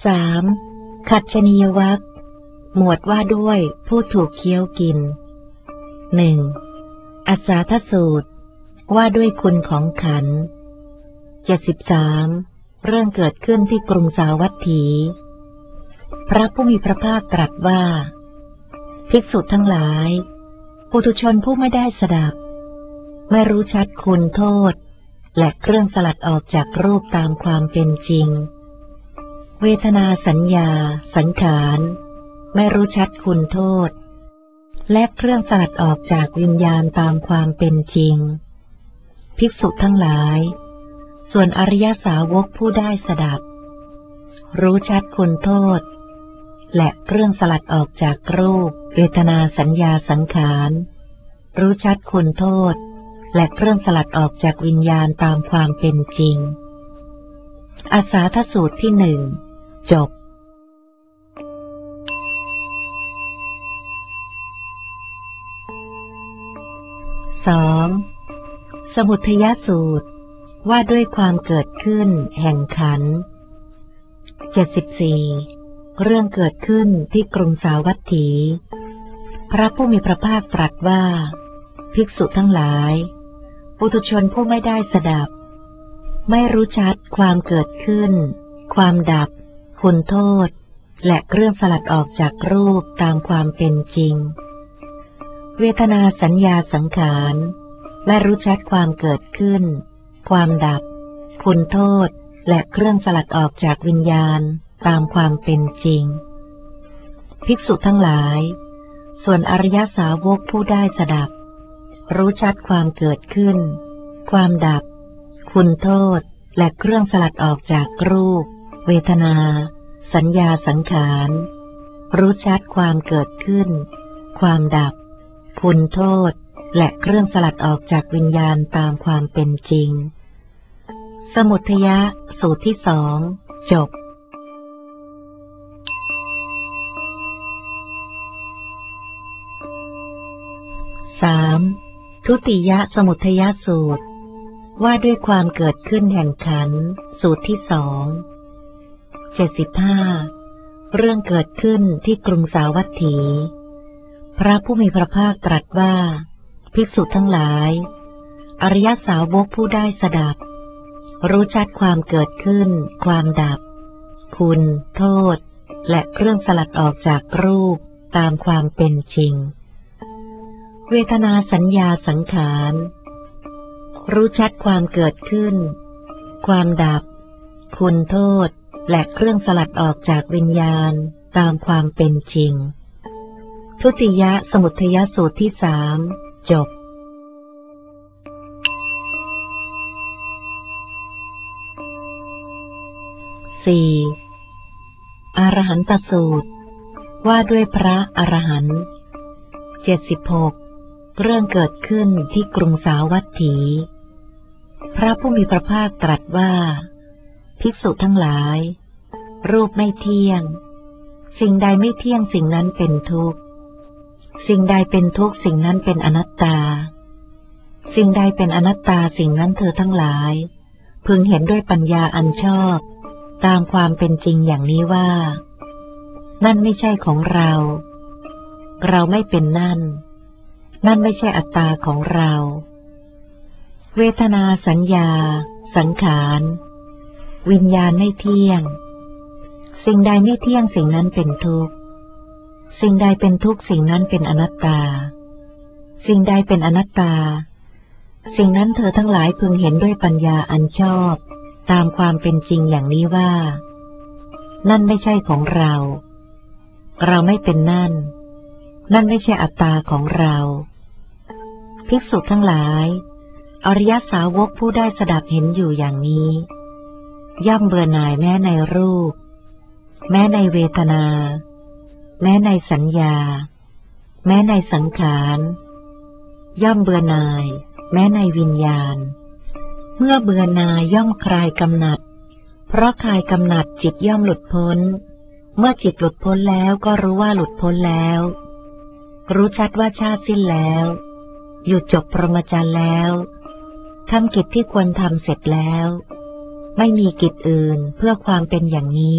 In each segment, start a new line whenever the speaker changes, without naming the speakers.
3. ขัจฉนียวรรคหมวดว่าด้วยผู้ถูกเคี้ยวกิน 1. อัสสาทสูตรว่าด้วยคุณของขันธ์ 73. เรื่องเกิดขึ้นที่กรุงสาวัตถี พระผู้มีพระภาคตรัสว่าภิกษุทั้งหลายปุถุชนผู้ไม่ได้สดับไม่รู้ชัดคุณโทษและเครื่องสลัดออกจากรูปตามความเป็นจริงเวทนาสัญญาสังขารไม่รู้ชัดคุณโทษและเครื่องสลัดออกจากวิญญาณตามความเป็นจริงภิกษุทั้งหลายส่วนอริยสาวกผู้ได้สดับรู้ชัดคุณโทษและเครื่องสลัดออกจากรูปเวทนาสัญญาสังขารรู้ชัดคุณโทษและเครื่องสลัดออกจากวิญญาณตามความเป็นจริงอาสาทสูตรที่ 1 จบ 2. สมุทัยสูตรว่าด้วยความเกิดขึ้นแห่งขันธ์ 74. เรื่องเกิดขึ้นที่กรุงสาวัตถี พระผู้มีพระภาคตรัสว่าภิกษุทั้งหลายปุถุชนผู้ไม่ได้สดับไม่รู้ชัดความเกิดขึ้นความดับคุณโทษและเครื่องสลัดออกจากรูปตามความเป็นจริงเวทนาสัญญาสังขารไม่รู้ชัดความเกิดขึ้นความดับคุณโทษและเครื่องสลัดออกจากวิญญาณตามความเป็นจริงภิกษุทั้งหลายส่วนอริยสาวกผู้ได้สดับรู้ชัดความเกิดขึ้นความดับคุณโทษและเครื่องสลัดออกจากรูปเวทนาสัญญาสังขารรู้ชัดความเกิดขึ้นความดับคุณโทษและเครื่องสลัดออกจากวิญญาณตามความเป็นจริงสมุทัยสูตรที่ 2 จบ 3. ทุติยสมุทัยสูตรว่าด้วยความเกิดขึ้นแห่งขันธ์สูตรที่ 2 75. เรื่องเกิดขึ้นที่กรุงสาวัตถี พระผู้มีพระภาคตรัสว่าภิกษุทั้งหลายอริยสาวกผู้ได้สดับรู้ชัดความเกิดขึ้นความดับคุณโทษและเครื่องสลัดออกจากรูปตามความเป็นจริงเวทนาสัญญาสังขารรู้ชัดความเกิดขึ้นความดับคุณโทษและเครื่องสลัดออกจากวิญญาณตามความเป็นจริงทุติยสมุทัยสูตรที่ 3 จบ 4. อรหันตสูตรว่าด้วยพระอรหันต์ 76. เรื่องเกิดขึ้นที่กรุงสาวัตถี พระผู้มีพระภาคตรัสว่าภิกษุทั้งหลายรูปไม่เที่ยงสิ่งใดไม่เที่ยงสิ่งนั้นเป็นทุกข์สิ่งใดเป็นทุกข์สิ่งนั้นเป็นอนัตตาสิ่งใดเป็นอนัตตาสิ่งนั้นเธอทั้งหลายพึงเห็นด้วยปัญญาอันชอบตามความเป็นจริงอย่างนี้ว่านั่นไม่ใช่ของเราเราไม่เป็นนั่นนั่นไม่ใช่อัตตาของเราเวทนาสัญญาสังขารวิญญาณไม่เที่ยงสิ่งใดไม่เที่ยงสิ่งนั้นเป็นทุกข์สิ่งใดเป็นทุกข์สิ่งนั้นเป็นอนัตตาสิ่งใดเป็นอนัตตาสิ่งนั้นเธอทั้งหลายพึงเห็นด้วยปัญญาอันชอบตามความเป็นจริงอย่างนี้ว่านั่นไม่ใช่ของเราเราไม่เป็นนั่นนั่นไม่ใช่อัตตาของเราภิกษุทั้งหลายอริยสาวกผู้ได้สดับเห็นอยู่อย่างนี้ย่อมเบื่อหน่ายแม้ในรูปแม้ในเวทนาแม้ในสัญญาแม้ในสังขารย่อมเบื่อหน่ายแม้ในวิญญาณเมื่อเบื่อหน่ายย่อมคลายกำหนัดเพราะคลายกำหนัดจิตย่อมหลุดพ้นเมื่อจิตหลุดพ้นแล้วก็รู้ว่าหลุดพ้นแล้วรู้ชัดว่าชาติสิ้นแล้วหยุดจบพรหมจรรย์แล้วทำกิจที่ควรทำเสร็จแล้วไม่มีกิจอื่นเพื่อความเป็นอย่างนี้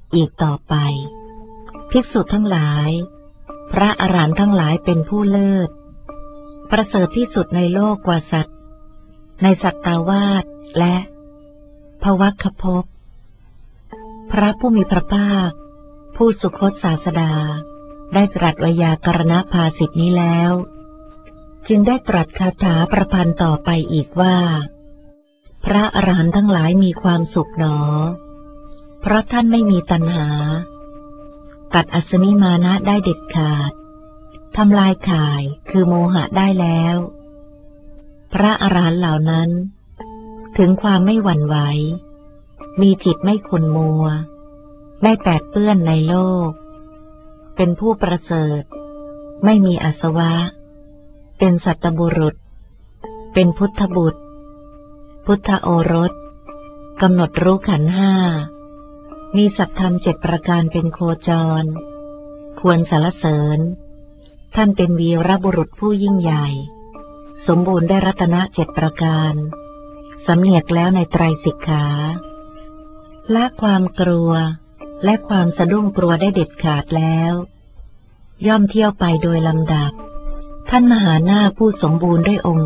อีกต่อไปภิกษุทั้งหลายพระอรหันต์ทั้งหลายเป็นผู้เลิศประเสริฐที่สุดในโลกกว่าสัตว์ในสัตตาวาสและภวัคคภพพระผู้มีพระภาคผู้สุคตศาสดาได้ตรัสไวยากรณภาสิทธินี้แล้วจึงได้ตรัสคาถาประพันธ์ต่อไปอีกว่าพระอรหันต์ทั้งหลายมีความสุขหนอเพราะท่านไม่มีตัณหาตัดอัศมิมานะได้เด็ดขาดทำลายข่ายคือโมหะได้แล้วพระอรหันต์เหล่านั้นถึงความไม่หวั่นไหวมีจิตไม่ขุ่นมัวไม่แปดเปื้อนในโลกเป็นผู้ประเสริฐไม่มีอาสวะเป็นสัตตบุรุษเป็นพุทธบุตรพุทธโอรสกำหนดรู้ขันธ์ห้ามีสัตธรรม7ประการเป็นโคจรควรสรรเสริญท่านเป็นวีรบุรุษผู้ยิ่งใหญ่สมบูรณ์ได้รัตนะ7ประการสำเนียกแล้วในไตรสิกขาละความกลัวและความสะดุ้งกลัวได้เด็ดขาดแล้วย่อมเที่ยวไปโดยลำดับท่านมหานาคผู้สมบูรณ์ด้วยองค์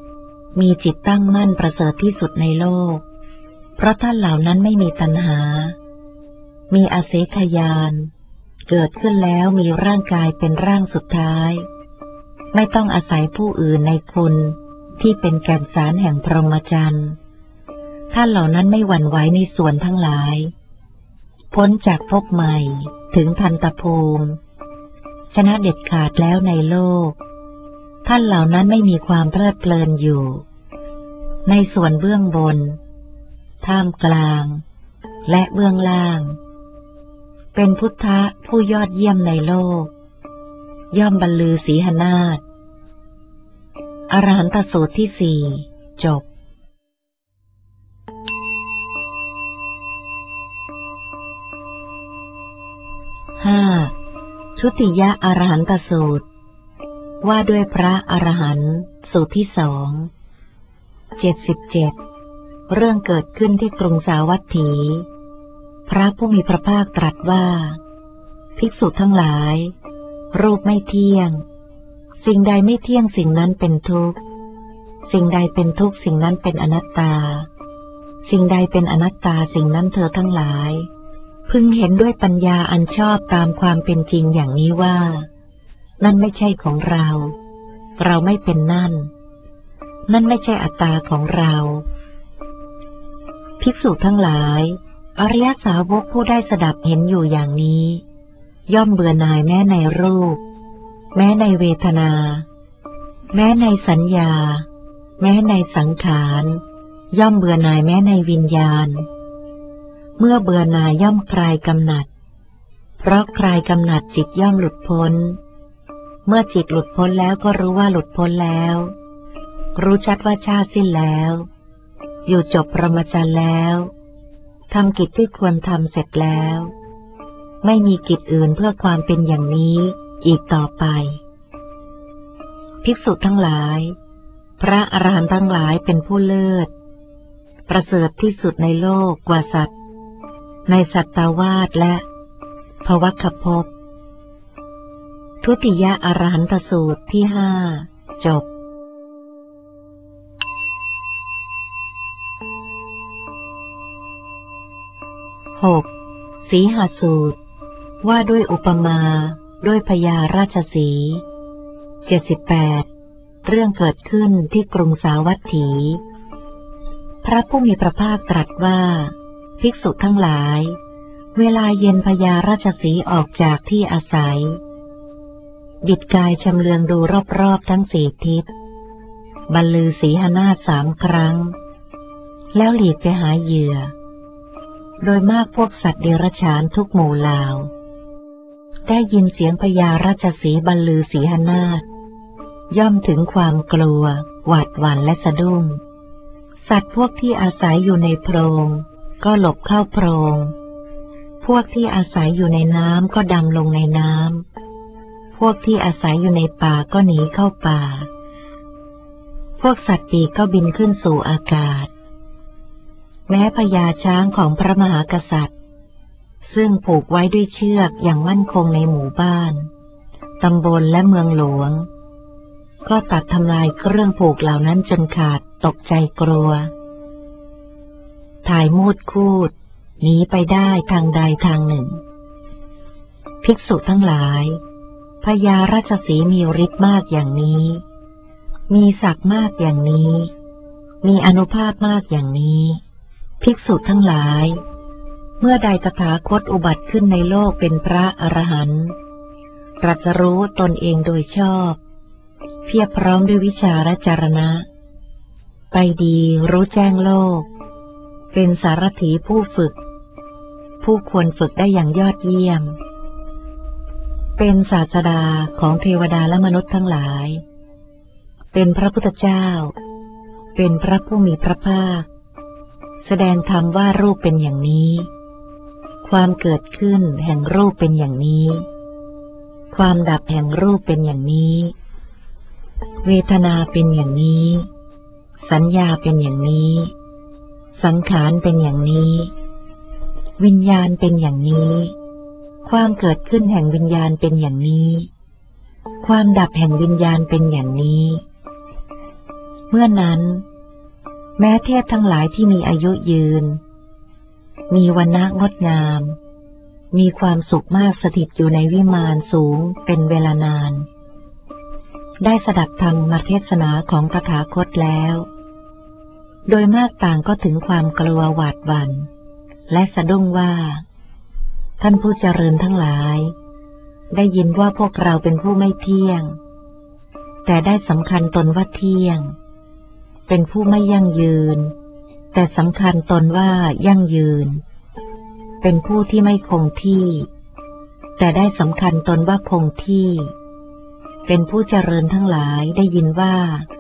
10มีจิตตั้งมั่นประเสริฐที่สุดในโลกเพราะท่านเหล่านั้นไม่มีตัณหามีอาเสขญาณเกิดขึ้นแล้วมีร่างกายเป็นร่างสุดท้ายไม่ต้องอาศัยผู้อื่นในคุณที่เป็นแก่นสารแห่งพรหมจรรย์ท่านเหล่านั้นไม่หวั่นไหวในส่วนทั้งหลายพ้นจากภพใหม่ถึงทันตภูมิชนะเด็ดขาดแล้วในโลกท่านเหล่านั้นไม่มีความเพลิดเพลินอยู่ในส่วนเบื้องบนท่ามกลางและเบื้องล่างเป็นพุทธะผู้ยอดเยี่ยมในโลกย่อมบรรลือสีหนาถอรหันตสูตรที่4จบ5. ชุติยะอรหันตสูตรว่าด้วยพระอรหันต์สูตรที่2 77เรื่องเกิดขึ้นที่กรุงสาวัตถีพระผู้มีพระภาคตรัสว่าภิกษุทั้งหลายรูปไม่เที่ยงสิ่งใดไม่เที่ยงสิ่งนั้นเป็นทุกข์สิ่งใดเป็นทุกข์สิ่งนั้นเป็นอนัตตาสิ่งใดเป็นอนัตตาสิ่งนั้นเธอทั้งหลายพึงเห็นด้วยปัญญาอันชอบตามความเป็นจริงอย่างนี้ว่านั่นไม่ใช่ของเราเราไม่เป็นนั่นไม่ใช่อัตตาของเราภิกษุทั้งหลายอริยสาวกผู้ได้สดับเห็นอยู่อย่างนี้ย่อมเบื่อหน่ายแม้ในรูปแม้ในเวทนาแม้ในสัญญาแม้ในสังขารย่อมเบื่อหน่ายแม้ในวิญญาณเมื่อเบื่อหน่ายย่อมคลายกำหนัดเพราะคลายกำหนัดจิตย่อมหลุดพ้นเมื่อจิตหลุดพ้นแล้วก็รู้ว่าหลุดพ้นแล้วรู้ชัดว่าชาติสิ้นแล้วอยู่จบพรหมจรรย์แล้วทำกิจที่ควรทำเสร็จแล้วไม่มีกิจอื่นเพื่อความเป็นอย่างนี้อีกต่อไปภิกษุทั้งหลายพระอรหันต์ทั้งหลายเป็นผู้เลิศประเสริฐที่สุดในโลกกว่าสัตว์ในสัตตาวาสและภวัคคภพทุติยอรหันตสูตรที่5จบ6. สีหสูตรว่าด้วยอุปมาด้วยพญาราชสีห์78เรื่องเกิดขึ้นที่กรุงสาวัตถีพระผู้มีพระภาคตรัสว่าภิกษุทั้งหลายเวลาเย็นพญาราชสีห์ออกจากที่อาศัยบิดกายชำเลืองดูรอบๆทั้ง4ทิศบรรลือสีหนาถ3ครั้งแล้วหลีกไปหาเหยื่อโดยมากพวกสัตว์เดรัจฉานทุกหมู่เหล่าได้ยินเสียงพญาราชสีห์บรรลือสีหนาถย่อมถึงความกลัวหวาดหวั่นและสะดุ้งสัตว์พวกที่อาศัยอยู่ในโพรงก็หลบเข้าโพรงพวกที่อาศัยอยู่ในน้ำก็ดำลงในน้ำพวกที่อาศัยอยู่ในป่าก็หนีเข้าป่าพวกสัตว์ปีกก็บินขึ้นสู่อากาศแม้พญาช้างของพระมหากษัตริย์ซึ่งผูกไว้ด้วยเชือกอย่างมั่นคงในหมู่บ้านตำบลและเมืองหลวงก็ตัดทำลายเครื่องผูกเหล่านั้นจนขาดตกใจกลัวถ่ายมูดคูดหนีไปได้ทางใดทางหนึ่งภิกษุทั้งหลายพญาราชสีห์มีฤทธิ์มากอย่างนี้มีศักดิ์มากอย่างนี้มีอานุภาพมากอย่างนี้ภิกษุทั้งหลายเมื่อใดตถาคตอุบัติขึ้นในโลกเป็นพระอรหันต์ตรัสรู้ตนเองโดยชอบเพียบพร้อมด้วยวิชาและจรณะไปดีรู้แจ้งโลกเป็นสารถีผู้ฝึกผู้ควรฝึกได้อย่างยอดเยี่ยมเป็นศาสดาของเทวดาและมนุษย์ทั้งหลายเป็นพระพุทธเจ้าเป็นพระผู้มีพระภาคแสดงธรรมว่ารูปเป็นอย่างนี้ความเกิดขึ้นแห่งรูปเป็นอย่างนี้ความดับแห่งรูปเป็นอย่างนี้เวทนาเป็นอย่างนี้สัญญาเป็นอย่างนี้สังขารเป็นอย่างนี้วิญญาณเป็นอย่างนี้ความเกิดขึ้นแห่งวิญญาณเป็นอย่างนี้ความดับแห่งวิญญาณเป็นอย่างนี้เมื่อนั้นแม้เทพทั้งหลายที่มีอายุยืนมีวรรณะงดงามมีความสุขมากสถิตอยู่ในวิมานสูงเป็นเวลานานได้สดับธรรมเทศนาของตถาคตแล้วโดยมากต่างก็ถึงความกลัวหวาดหวั่นและสะดุ้งว่าท่านผู้เจริญทั้งหลายได้ยินว่าพวกเราเป็นผู้ไม่เที่ยงแต่ได้สำคัญตนว่าเที่ยงเป็นผู้ไม่ยั่งยืนแต่สำคัญตนว่ายั่งยืนเป็นผู้ที่ไม่คงที่แต่ได้สำคัญตนว่าคงที่เป็นผู้เจริญทั้งหลายได้ยินว่า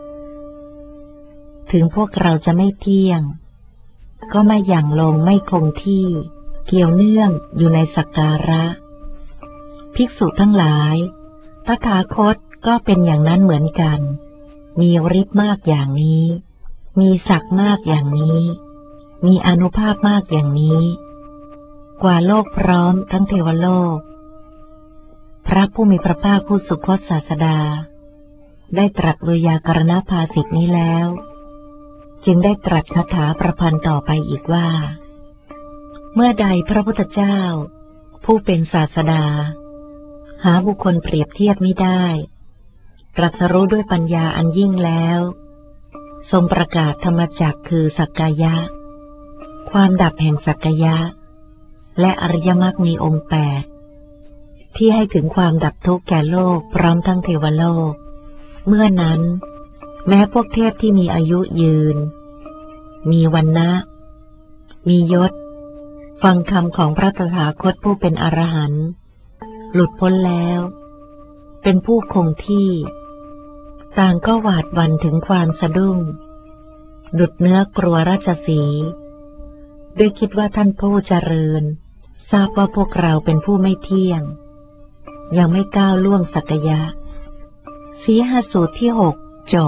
ถึงพวกเราจะไม่เที่ยงก็ไม่หยั่งลงไม่คงที่เกี่ยวเนื่องอยู่ในสักการะภิกษุทั้งหลายตถาคตก็เป็นอย่างนั้นเหมือนกันมีฤทธิ์มากอย่างนี้มีศักดิ์มากอย่างนี้มีอานุภาพมากอย่างนี้กว่าโลกพร้อมทั้งเทวโลกพระผู้มีพระภาคผู้สุคตศาสดาได้ตรัสเวยากรณภาสิทธินี้แล้วจึงได้ตรัสคาถาประพันธ์ต่อไปอีกว่าเมื่อใดพระพุทธเจ้าผู้เป็นศาสดาหาบุคคลเปรียบเทียบไม่ได้ตรัสรู้ด้วยปัญญาอันยิ่งแล้วทรงประกาศธรรมจักรคือสักกายะความดับแห่งสักกายะและอริยมรรคมีองค์8ที่ให้ถึงความดับทุกข์แก่โลกพร้อมทั้งเทวโลกเมื่อนั้นแม้พวกเทพที่มีอายุยืนมีวรรณะมียศฟังคำของพระตถาคตผู้เป็นอรหันต์หลุดพ้นแล้วเป็นผู้คงที่ต่างก็หวาดหวั่นถึงความสะดุ้งดุจเนื้อกลัวราชสีห์ด้วยคิดว่าท่านผู้เจริญทราบว่าพวกเราเป็นผู้ไม่เที่ยงยังไม่ก้าวล่วงสักยะสีหสูตรที่6จบ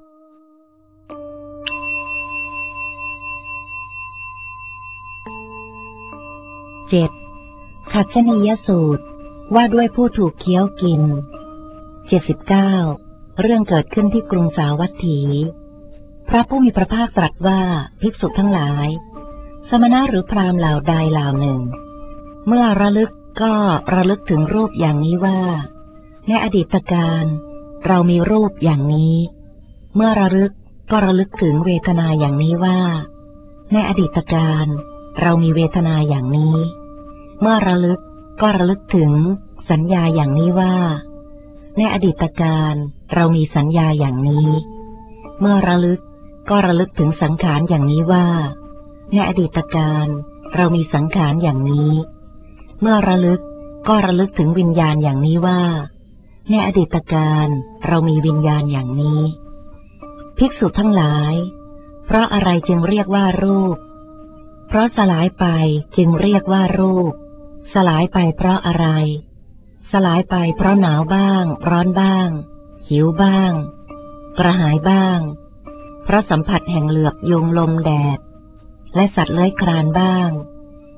7. ขัจฉนียสูตรว่าด้วยผู้ถูกเคี้ยวกิน79เรื่องเกิดขึ้นที่กรุงสาวัตถีพระผู้มีพระภาคตรัสว่าภิกษุทั้งหลายสมณะหรือพราหมณ์เหล่าใดเหล่าหนึ่งเมื่อระลึกก็ระลึกถึงรูปอย่างนี้ว่าในอดีตการเรามีรูปอย่างนี้เมื่อระลึกก็ระลึกถึงเวทนาอย่างนี้ว่าในอดีตการเรามีเวทนาอย่างนี้เมื่อระลึกก็ระลึกถึงสัญญาอย่างนี้ว่าในอดีตการเรามีสัญญาอย่างนี้เมื่อระลึกก็ระลึกถึงสังขารอย่างนี้ว่าในอดีตการเรามีสังขารอย่างนี้เมื่อระลึกก็ระลึกถึงวิญญาณอย่างนี้ว่าในอดีตการเรามีวิญญาณอย่างนี้ภิกษุทั้งหลายเพราะอะไรจึงเรียกว่ารูปเพราะสลายไปจึงเรียกว่ารูปสลายไปเพราะอะไรสลายไปเพราะหนาวบ้างร้อนบ้างหิวบ้างกระหายบ้างเพราะสัมผัสแห่งเหลือบยุงลมแดดและสัตว์เลื้อยคลานบ้าง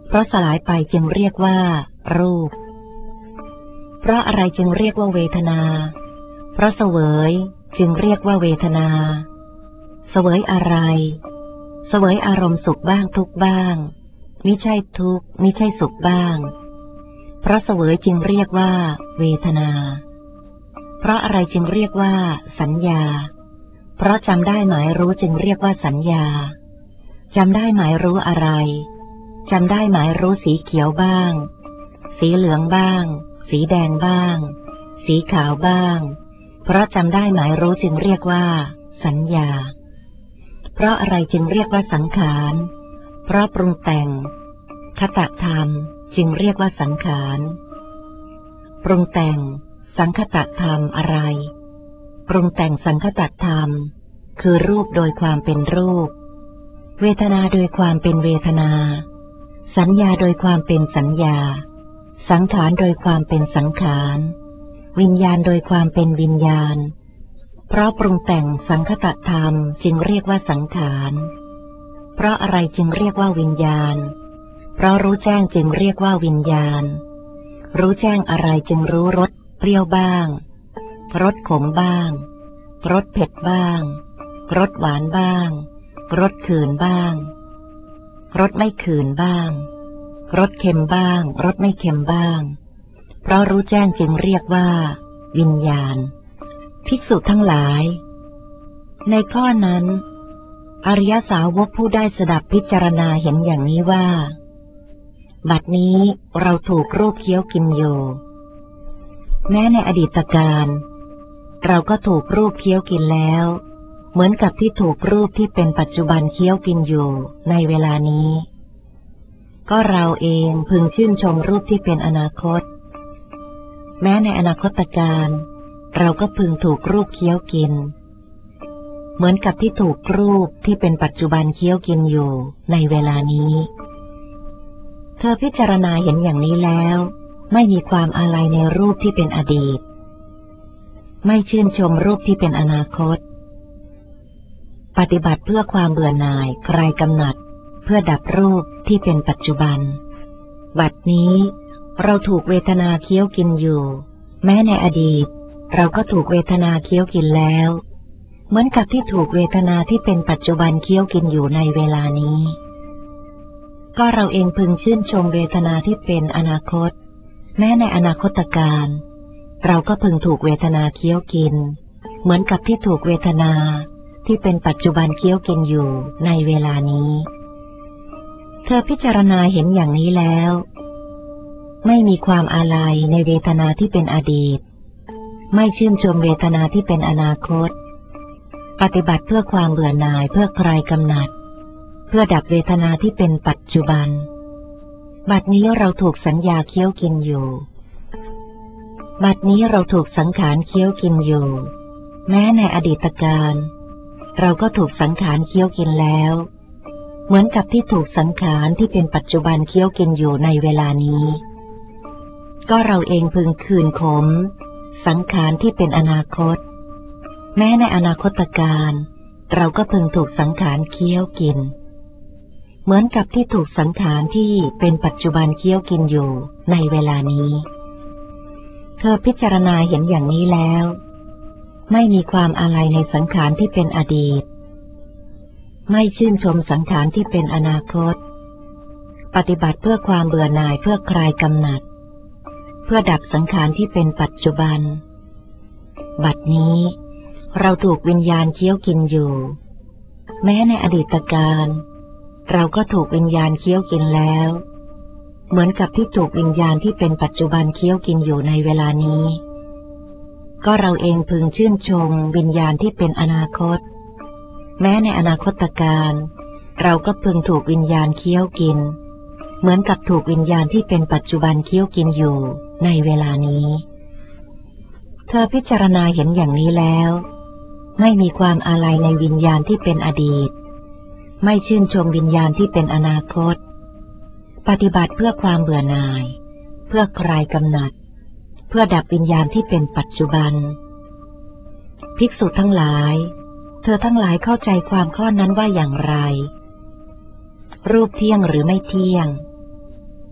เพราะสลายไปจึงเรียกว่ารูปเพราะอะไรจึงเรียกว่าเวทนาเพราะเสวยจึงเรียกว่าเวทนาเสวยอะไรเสวยอารมณ์สุขบ้างทุกข์บ้างมิใช่ทุกข์มิใช่สุขบ้างเพราะเสวยจึงเรียกว่าเวทนาเพราะอะไรจึงเรียกว่าสัญญาเพราะจำได้หมายรู้จึงเรียกว่าสัญญาจำได้หมายรู้อะไรจำได้หมายรู้สีเขียวบ้างสีเหลืองบ้างสีแดงบ้างสีขาวบ้างเพราะจำได้หมายรู้จึงเรียกว่าสัญญาเพราะอะไรจึงเรียกว่าสังขารเพราะปรุงแต่งคตธรรมจึงเรียกว่าสังขารปรุงแต่งสังคตธรรมอะไรปรุงแต่งสังคตธรรมคือรูปโดยความเป็นรูปเวทนาโดยความเป็นเวทนาสัญญาโดยความเป็นสัญญาสังขารโดยความเป็นสังขารวิญญาณโดยความเป็นวิญญาณเพราะปรุงแต่งสังคตธรรมจึงเรียกว่าสังขารเพราะอะไรจึงเรียกว่าวิญญาณเพราะรู้แจ้งจึงเรียกว่าวิญญาณรู้แจ้งอะไรจึงรู้รสเปรี้ยวบ้างรสขมบ้างรสเผ็ดบ้างรสหวานบ้างรสขื่นบ้างรสไม่ขื่นบ้างรสเค็มบ้างรสไม่เค็มบ้างเพราะรู้แจ้งจึงเรียกว่าวิญญาณภิกษุทั้งหลายในข้อนั้นอริยสาวกผู้ได้สดับพิจารณาเห็นอย่างนี้ว่าบัดนี้เราถูกรูปเคี้ยวกินอยู่แม้ในอดีตการเราก็ถูกรูปเคี้ยวกินแล้วเหมือนกับที่ถูกรูปที่เป็นปัจจุบันเคี้ยวกินอยู่ในเวลานี้ก็เราเองพึงชื่นชมรูปที่เป็นอนาคตแม้ในอนาคตการเราก็พึงถูกรูปเคี้ยวกินเหมือนกับที่ถูกรูปที่เป็นปัจจุบันเคี้ยวกินอยู่ในเวลานี้เธอพิจารณาเห็นอย่างนี้แล้วไม่มีความอาลัยในรูปที่เป็นอดีตไม่ชื่นชมรูปที่เป็นอนาคตปฏิบัติเพื่อความเบื่อหน่ายคลายกำหนัดเพื่อดับรูปที่เป็นปัจจุบันบัดนี้เราถูกเวทนาเคี้ยวกินอยู่แม้ในอดีตเราก็ถูกเวทนาเคี้ยวกินแล้วเหมือนกับที่ถูกเวทนาที่เป็นปัจจุบันเคี้ยวกินอยู่ในเวลานี้ก็เราเองพึงชื่นชมเวทนาที่เป็นอนาคตแม้ในอนาคตการเราก็พึงถูกเวทนาเคี้ยวกินเหมือนกับที่ถูกเวทนาที่เป็นปัจจุบันเคี้ยวกินอยู่ในเวลานี้เธอพิจารณาเห็นอย่างนี้แล้วไม่มีความอาลัยในเวทนาที่เป็นอดีตไม่ชื่นชมเวทนาที่เป็นอนาคตปฏิบัติเพื่อความเบื่อหน่ายเพื่อคลายกำหนัดเพื่อดับเวทนาที่เป็นปัจจุบันบัดนี้เราถูกสัญญาเคี้ยวกินอยู่บัดนี้เราถูกสังขารเคี้ยวกินอยู่แม้ในอดีตการเราก็ถูกสังขารเคี้ยวกินแล้วเหมือนกับที่ถูกสังขารที่เป็นปัจจุบันเคี้ยวกินอยู่ในเวลานี้ก็เราเองพึงคืนขมสังขารที่เป็นอนาคตแม้ในอนาคตการเราก็พึงถูกสังขารเคี้ยวกินเหมือนกับที่ถูกสังขารที่เป็นปัจจุบันเคี้ยวกินอยู่ในเวลานี้เธอพิจารณาเห็นอย่างนี้แล้วไม่มีความอาลัยในสังขารที่เป็นอดีตไม่ชื่นชมสังขารที่เป็นอนาคตปฏิบัติเพื่อความเบื่อหน่ายเพื่อคลายกำหนัดเพื่อดับสังขารที่เป็นปัจจุบันบัดนี้เราถูกวิญญาณเคี้ยวกินอยู่แม้ในอดีตการเราก็ถูกวิญญาณเคี้ยวกินแล้วเหมือนกับที่ถูกวิญญาณที่เป็นปัจจุบันเคี้ยวกินอยู่ในเวลานี้ก็เราเองพึงชื่นชมวิญญาณที่เป็นอนาคตแม้ในอนาคตการเราก็พึงถูกวิญญาณเคี้ยวกินเหมือนกับถูกวิญญาณที่เป็นปัจจุบันเคี้ยวกินอยู่ในเวลานี้เธอพิจารณาเห็นอย่างนี้แล้วไม่มีความอาลัยในวิญญาณที่เป็นอดีตไม่ชื่นชมวิญญาณที่เป็นอนาคตปฏิบัติเพื่อความเบื่อหน่ายเพื่อคลายกำหนัดเพื่อดับวิญญาณที่เป็นปัจจุบันภิกษุทั้งหลายเธอทั้งหลายเข้าใจความข้อนั้นว่าอย่างไรรูปเที่ยงหรือไม่เที่ยง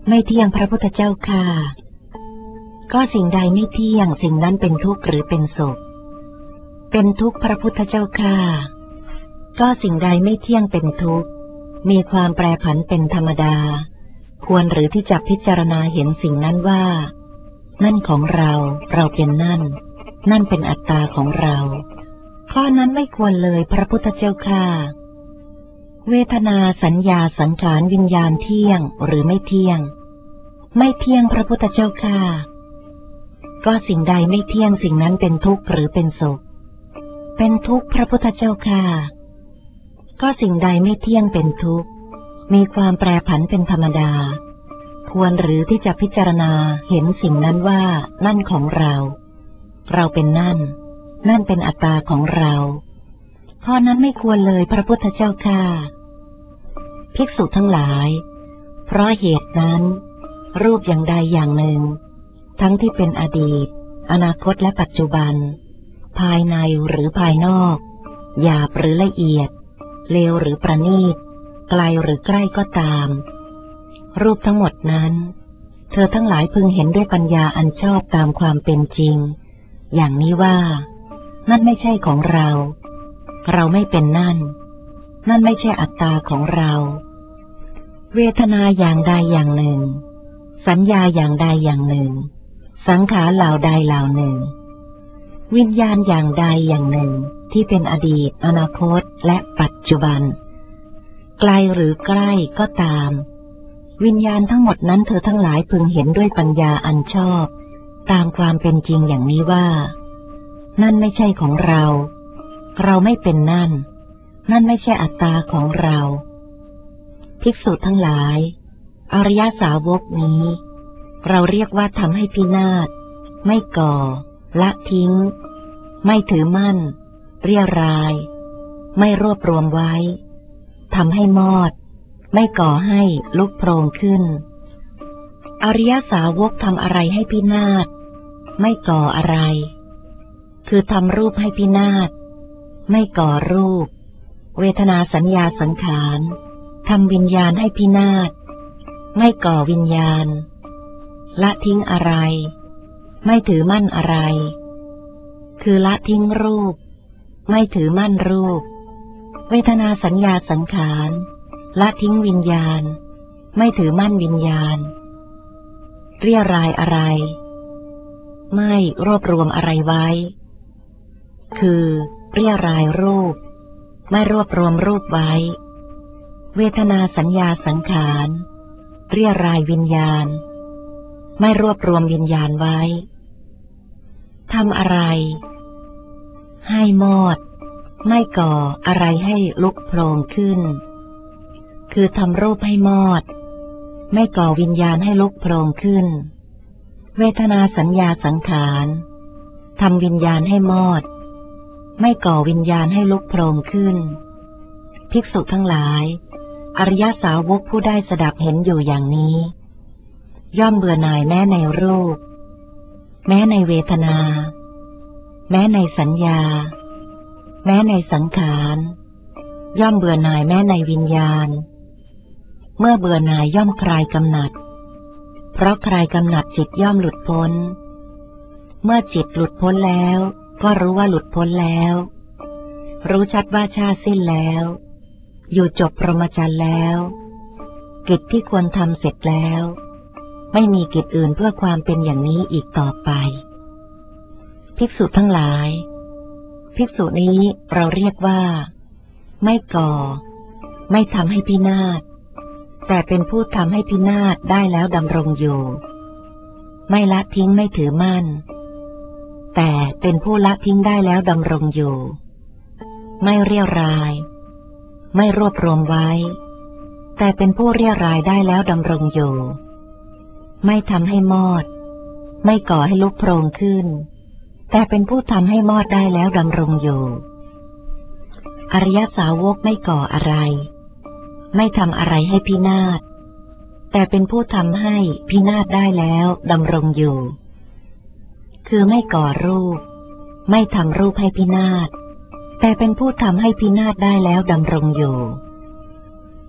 ไม่เที่ยงพระพุทธเจ้าค่ะก็สิ่งใดไม่เที่ยงสิ่งนั้นเป็นทุกข์หรือเป็นสุขเป็นทุกข์พระพุทธเจ้าค่ะก็สิ่งใดไม่เที่ยงเป็นทุกข์มีความแปรผันเป็นธรรมดาควรหรือที่จะพิจารณาเห็นสิ่งนั้นว่านั่นของเราเราเป็นนั่นเป็นอัตตาของเราข้อนั้นไม่ควรเลยพระพุทธเจ้าค่ะเวทนาสัญญาสังขารวิญญาณเที่ยงหรือไม่เที่ยงไม่เที่ยงพระพุทธเจ้าค่ะก็สิ่งใดไม่เที่ยงสิ่งนั้นเป็นทุกข์หรือเป็นสุขเป็นทุกข์พระพุทธเจ้าค่ะก็สิ่งใดไม่เที่ยงเป็นทุกข์มีความแปรผันเป็นธรรมดาควรหรือที่จะพิจารณาเห็นสิ่งนั้นว่านั่นของเราเราเป็นนั่นเป็นอัตตาของเราข้อนั้นไม่ควรเลยพระพุทธเจ้าค่ะภิกษุทั้งหลายเพราะเหตุนั้นรูปอย่างใดอย่างหนึ่งทั้งที่เป็นอดีตอนาคตและปัจจุบันภายในหรือภายนอกหยาบหรือละเอียดเลวหรือประณีตไกลหรือใกล้ก็ตามรูปทั้งหมดนั้นเธอทั้งหลายพึงเห็นด้วยปัญญาอันชอบตามความเป็นจริงอย่างนี้ว่านั่นไม่ใช่ของเราเราไม่เป็นนั่นไม่ใช่อัตตาของเราเวทนาอย่างใดอย่างหนึ่งสัญญาอย่างใดอย่างหนึ่งสังขารเหล่าใดเหล่าหนึ่งวิญญาณอย่างใดอย่างหนึ่งที่เป็นอดีตอนาคตและปัจจุบันไกลหรือใกล้ก็ตามวิญญาณทั้งหมดนั้นเธอทั้งหลายพึงเห็นด้วยปัญญาอันชอบตามความเป็นจริงอย่างนี้ว่านั่นไม่ใช่ของเราเราไม่เป็นนั่นไม่ใช่อัตตาของเราภิกษุทั้งหลายอริยสาวกนี้เราเรียกว่าทำให้พินาศไม่ก่อละทิ้งไม่ถือมั่นเรี่ยรายไม่รวบรวมไว้ทำให้มอดไม่ก่อให้ลุกโพลงขึ้นอริยสาวกทำอะไรให้พินาศไม่ก่ออะไรคือทำรูปให้พินาศไม่ก่อรูปเวทนาสัญญาสังขารทำวิญญาณให้พินาศไม่ก่อวิญญาณละทิ้งอะไรไม่ถือมั่นอะไรคือละทิ้งรูปไม่ถือมั่นรูปเวทนาสัญญาสังขารละทิ้งวิญญาณไม่ถือมั่นวิญญาณเรี่ยรายอะไรไม่รวบรวมอะไรไว้คือเรี่ยรายรูปไม่รวบรวมรูปไว้เวทนาสัญญาสังขารเรี่ยรายวิญญาณไม่รวบรวมวิญญาณไว้ทำอะไรให้มอดไม่ก่ออะไรให้ลุกโพลงขึ้นคือทำรูปให้มอดไม่ก่อวิญญาณให้ลุกโพลงขึ้นเวทนาสัญญาสังขารทำวิญญาณให้มอดไม่ก่อวิญญาณให้ลุกโพลงขึ้นภิกษุทั้งหลายอริยสาวกผู้ได้สดับเห็นอยู่อย่างนี้ย่อมเบื่อหน่ายแม้ในรูปแม้ในเวทนาแม้ในสัญญาแม้ในสังขารย่อมเบื่อหน่ายแม้ในวิญญาณเมื่อเบื่อหน่ายย่อมคลายกำหนัดเพราะคลายกำหนัดจิตย่อมหลุดพ้นเมื่อจิตหลุดพ้นแล้วก็รู้ว่าหลุดพ้นแล้วรู้ชัดว่าชาติสิ้นแล้วอยู่จบพรหมจรรย์แล้วกิจที่ควรทำเสร็จแล้วไม่มีกิจอื่นเพื่อความเป็นอย่างนี้อีกต่อไปภิกษุทั้งหลายภิกษุนี้เราเรียกว่าไม่ก่อไม่ทำให้พินาศแต่เป็นผู้ทำให้พินาศได้แล้วดำรงอยู่ไม่ละทิ้งไม่ถือมั่นแต่เป็นผู้ละทิ้งได้แล้วดำรงอยู่ไม่เรี่ยรายไม่รวบรวมไว้แต่เป็นผู้เรี่ยรายได้แล้วดำรงอยู่ไม่ทำให้มอดไม่ก่อให้ลุกโพลงขึ้นแต่เป็นผู้ทำให้มอดได้แล้วดำรงอยู่อริยสาวกไม่ก่ออะไรไม่ทำอะไรให้พินาศแต่เป็นผู้ทำให้พินาศได้แล้วดำรงอยู่คือไม่ก่อรูปไม่ทำรูปให้พินาศแต่เป็นผู้ทำให้พินาศได้แล้วดำรงอยู่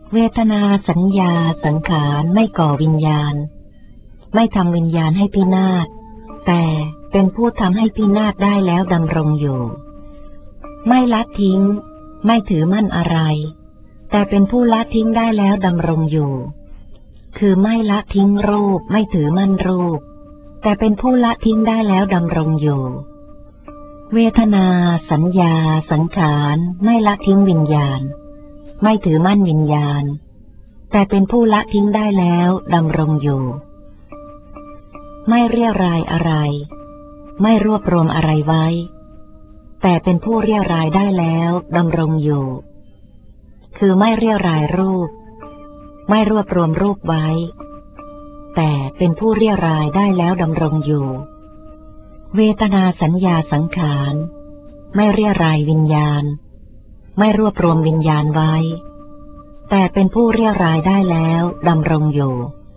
เวทนาสัญญาสังขารไม่ก่อวิญญาณไม่ทำวิญญาณให้พินาศแต่เป็นผู้ทำให้พินาศได้แล้วดำรงอยู่ไม่ละทิ้งไม่ถือมั่นอะไรแต่เป็นผู้ละทิ้งได้แล้วดำรงอยู่คือไม่ละทิ้งรูปไม่ถือมั่นรูปแต่เป็นผู้ละทิ้งได้แล้วดำรงอยู่เวทนาสัญญาสังขารไม่ละทิ้งวิญญาณไม่ถือมั่นวิญญาณแต่เป็นผู้ละทิ้งได้แล้วดำรงอยู่ไม่เรี่ยรายอะไรไม่รวบรวมอะไรไว้แต่เป็นผู้เรี่ยรายได้แล้วดำรงอยู่คือไม่เรี่ยรายรูปไม่รวบรวมรูปไว้แต่เป็นผู้เรี่ยรายได้แล้วดำรงอยู่เวทนาสัญญาสังขารไม่เรี่ยรายวิญญาณไม่รวบรวมวิญญาณไว้แต่เป็นผู้เรี่ยรายได้แล้วดำรงอยู่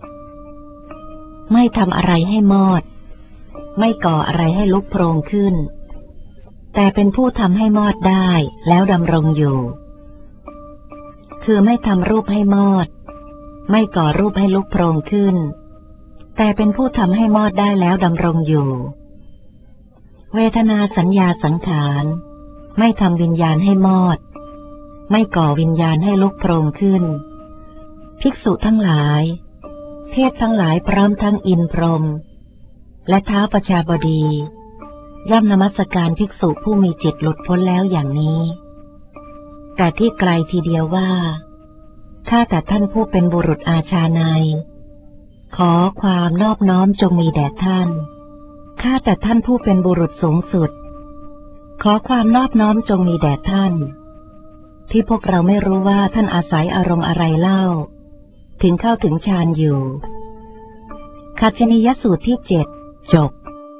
ไม่ทำอะไรให้มอดไม่ก่ออะไรให้ลุกโพลงขึ้นแต่เป็นผู้ทำให้มอดได้แล้วดำรงอยู่คือไม่ทำรูปให้มอดไม่ก่อรูปให้ลุกโพลงขึ้นแต่เป็นผู้ทำให้มอดได้แล้วดำรงอยู่เวทนาสัญญาสังขารไม่ทำวิญญาณให้มอดไม่ก่อวิญญาณให้ลุกโพลงขึ้นภิกษุทั้งหลายเทพทั้งหลายพร้อมทั้งอินทร์พรหมและท้าวประชาบดีย่อมนมัสการภิกษุผู้มีจิตหลุดพ้นแล้วอย่างนี้แต่ที่ไกลทีเดียวว่าข้าแต่ท่านผู้เป็นบุรุษอาชาในขอความนอบน้อมจงมีแด่ท่านข้าแต่ท่านผู้เป็นบุรุษสูงสุดขอความนอบน้อมจงมีแด่ท่านที่พวกเราไม่รู้ว่าท่านอาศัยอารมณ์อะไรเล่าถึงเข้าถึงฌานอยู่คัจฉนิยสูตรที่7จบ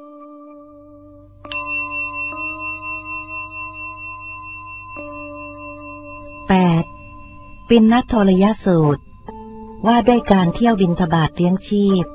8ปิณณโทรยสูตรว่าด้วยการเที่ยวบิณฑบาตเลี้ยงชีพ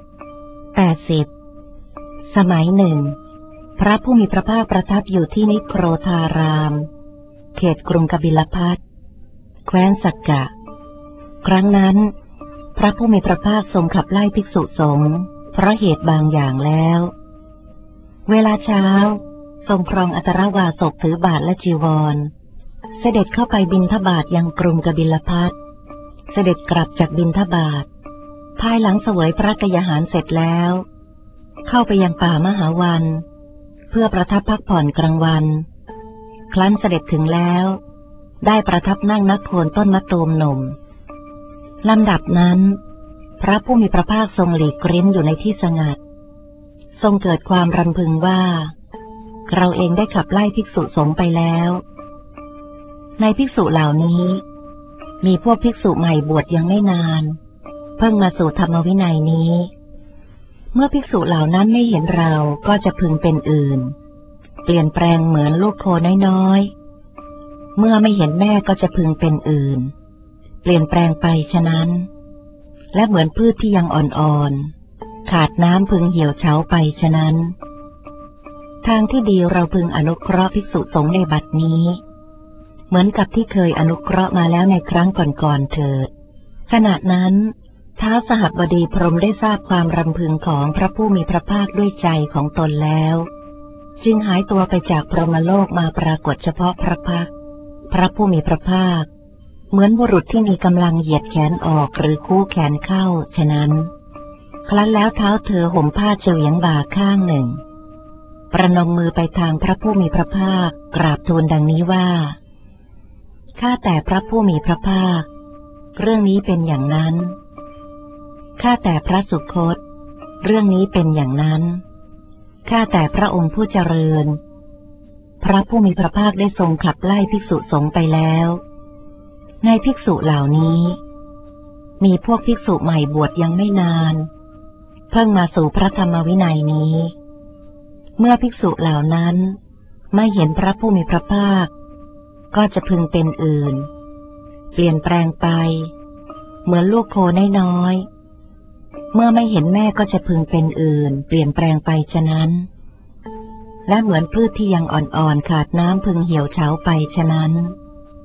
80สมัยหนึ่งพระผู้มีพระภาคประทับอยู่ที่นิโครธารามเขตกรุงกบิลพัสต์แคว้นสักกะครั้งนั้นพระผู้มีพระภาคทรงขับไล่ภิกษุสงฆ์เพราะเหตุบางอย่างแล้วเวลาเช้าทรงครองอัตรวาสกถือบาตรและจีวรเสด็จเข้าไปบิณฑบาตยังกรุงกบิลพัสต์เสด็จกลับจากบิณฑบาตภายหลังเสวยพระกยาหารเสร็จแล้วเข้าไปยังป่ามหาวันเพื่อประทับพักผ่อนกลางวันครั้นเสด็จถึงแล้วได้ประทับนั่งณโคนต้นมะตูมหนุ่มลำดับนั้นพระผู้มีพระภาคทรงหลีกเร้นอยู่ในที่สงัดทรงเกิดความรำพึงว่าเราเองได้ขับไล่ภิกษุสงฆ์ไปแล้วในภิกษุเหล่านี้มีพวกภิกษุใหม่บวชยังไม่นานเพิ่งมาสู่ธรรมวินัยนี้เมื่อภิกษุเหล่านั้นไม่เห็นเราก็จะพึงเป็นอื่นเปลี่ยนแปลงเหมือนลูกโคน้อยๆเมื่อไม่เห็นแม่ก็จะพึงเป็นอื่นเปลี่ยนแปลงไปฉะนั้นและเหมือนพืชที่ยังอ่อนๆขาดน้ำพึงเหี่ยวเฉาไปฉะนั้นทางที่ดีเราพึงอนุเคราะห์ภิกษุสงฆ์ในบัดนี้เหมือนกับที่เคยอนุเคราะห์มาแล้วในครั้งก่อนๆเถิดขณะนั้นท้าวสหบดีพรหมได้ทราบความรำพึงของพระผู้มีพระภาคด้วยใจของตนแล้วจึงหายตัวไปจากพรหมโลกมาปรากฏเฉพาะพระพักตร์พระผู้มีพระภาคเหมือนบุรุษที่มีกำลังเหยียดแขนออกหรือคู่แขนเข้าฉะนั้นครั้นแล้วเท้าเธอห่มผ้าเฉวียงบ่าข้างหนึ่งประนมมือไปทางพระผู้มีพระภาคกราบทูลดังนี้ว่าข้าแต่พระผู้มีพระภาคเรื่องนี้เป็นอย่างนั้นข้าแต่พระสุคตเรื่องนี้เป็นอย่างนั้นข้าแต่พระองค์ผู้เจริญพระผู้มีพระภาคได้ทรงขับไล่ภิกษุสงฆ์ไปแล้วในภิกษุเหล่านี้มีพวกภิกษุใหม่บวชยังไม่นานเพิ่งมาสู่พระธรรมวินัยนี้เมื่อภิกษุเหล่านั้นไม่เห็นพระผู้มีพระภาคก็จะพึงเป็นอื่นเปลี่ยนแปลงไปเหมือนลูกโคน้อยๆเมื่อไม่เห็นแม่ก็จะพึงเป็นอื่นเปลี่ยนแปลงไปฉะนั้นและเหมือนพืชที่ยังอ่อนๆขาดน้ำพึงเหี่ยวเฉาไปฉะนั้น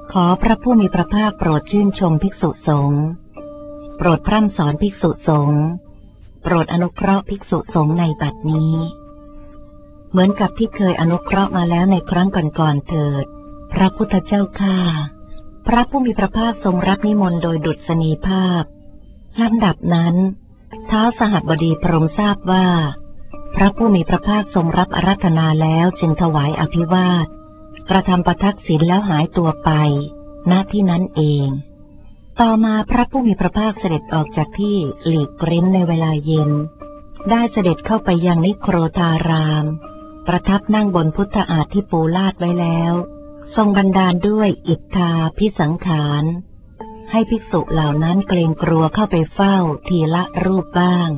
ขอพระผู้มีพระภาคโปรดชื่นชมภิกษุสงฆ์โปรดพร่ำสอนภิกษุสงฆ์โปรดอนุเคราะห์ภิกษุสงฆ์ในบัดนี้เหมือนกับที่เคยอนุเคราะห์มาแล้วในครั้งก่อนๆเถิดพระพุทธเจ้าข้าพระผู้มีพระภาคทรงรับนิมนต์โดยดุษณีภาพลำดับนั้นท้าวสหัสบดีพรหมทราบว่าพระผู้มีพระภาคทรงรับอาราธนาแล้วจึงถวายอภิวาทกระทำประทักษิณแล้วหายตัวไปณที่นั้นเองต่อมาพระผู้มีพระภาคเสด็จออกจากที่หลีกเร้นในเวลาเย็นได้เสด็จเข้าไปยังนิโครธารามประทับนั่งบนพุทธอาฏที่ปูลาดไว้แล้วทรงบันดาลด้วยอิทธาภิสังขารให้ภิกษุเหล่านั้นเกรงกลัวเข้าไปเฝ้าทีละรูปบ้าง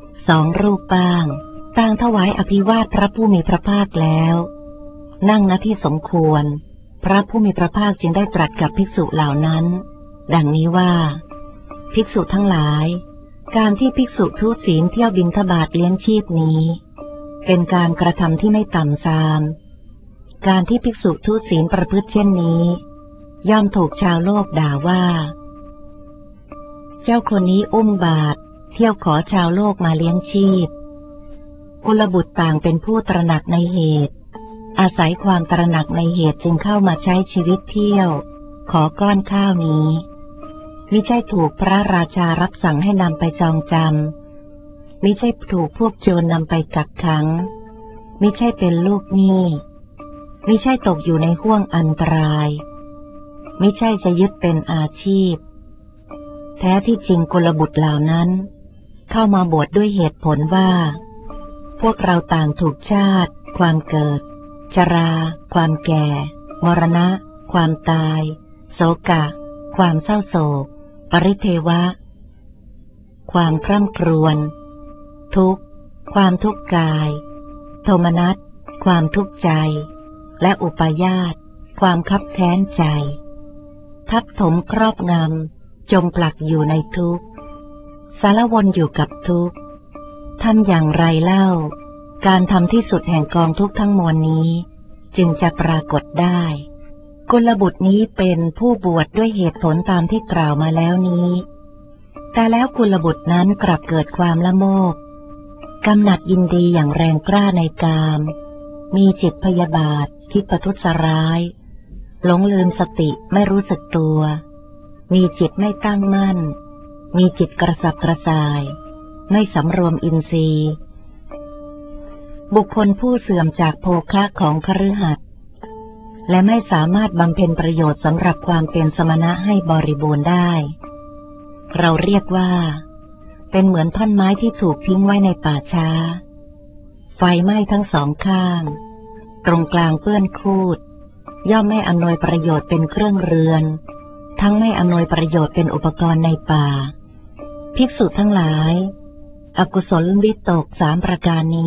2 รูปบ้างต่างถวายอภิวาทพระผู้มีพระภาคแล้วนั่งณที่สมควรพระผู้มีพระภาคจึงได้ตรัสกับภิกษุเหล่านั้นดังนี้ว่าภิกษุทั้งหลายการที่ภิกษุทุศีลเที่ยวบิณฑบาตเลี้ยงชีพนี้เป็นการกระทำที่ไม่ต่ำทรามการที่ภิกษุทุศีลประพฤติเช่นนี้ย่อมถูกชาวโลกด่าว่าเจ้าคนนี้อุ้มบาตรเที่ยวขอชาวโลกมาเลี้ยงชีพกุลบุตรต่างเป็นผู้ตระหนักในเหตุอาศัยความตระหนักในเหตุจึงเข้ามาใช้ชีวิตเที่ยวขอก้อนข้าวนี้มิใช่ถูกพระราชารับสั่งให้นำไปจองจำมิใช่ถูกพวกโจรนำไปกักขังมิใช่เป็นลูกหนี้มิใช่ตกอยู่ในห้วงอันตรายมิใช่จะยึดเป็นอาชีพแท้ที่จริงกุลบุตรเหล่านั้นเข้ามาบวชด้วยเหตุผลว่าพวกเราต่างถูกชาติความเกิดชราความแก่มรณะความตายโศกะความเศร้าโศกปริเทวะความคร่ำครวญทุกข์ความทุกข์กายโทมนัสความทุกข์ใจและอุปาญาตความคับแค้นใจทับถมครอบงำจมปลักอยู่ในทุกข์สารวนอยู่กับทุกข์ทำอย่างไรเล่าการทำที่สุดแห่งกองทุกข์ทั้งมวลนี้จึงจะปรากฏได้กุลบุตรนี้เป็นผู้บวชด้วยเหตุผลตามที่กล่าวมาแล้วนี้แต่แล้วกุลบุตรนั้นกลับเกิดความละโมบกำหนัดยินดีอย่างแรงกล้าในกามมีจิตพยาบาทคิดประทุษร้ายหลงลืมสติไม่รู้สึกตัวมีจิตไม่ตั้งมั่นมีจิตกระสับกระส่ายไม่สำรวมอินทรีย์บุคคลผู้เสื่อมจากโภคะของคฤหัสถ์และไม่สามารถบำเพ็ญประโยชน์สำหรับความเป็นสมณะให้บริบูรณ์ได้เราเรียกว่าเป็นเหมือนท่อนไม้ที่ถูกทิ้งไว้ในป่าช้าไฟไหม้ทั้งสองข้างตรงกลางเปื้อนคูดย่อมไม่อำนวยประโยชน์เป็นเครื่องเรือนทั้งไม่อำนวยประโยชน์เป็นอุปกรณ์ในป่าภิกษุทั้งหลายอกุศลวิตก3 ประการนี้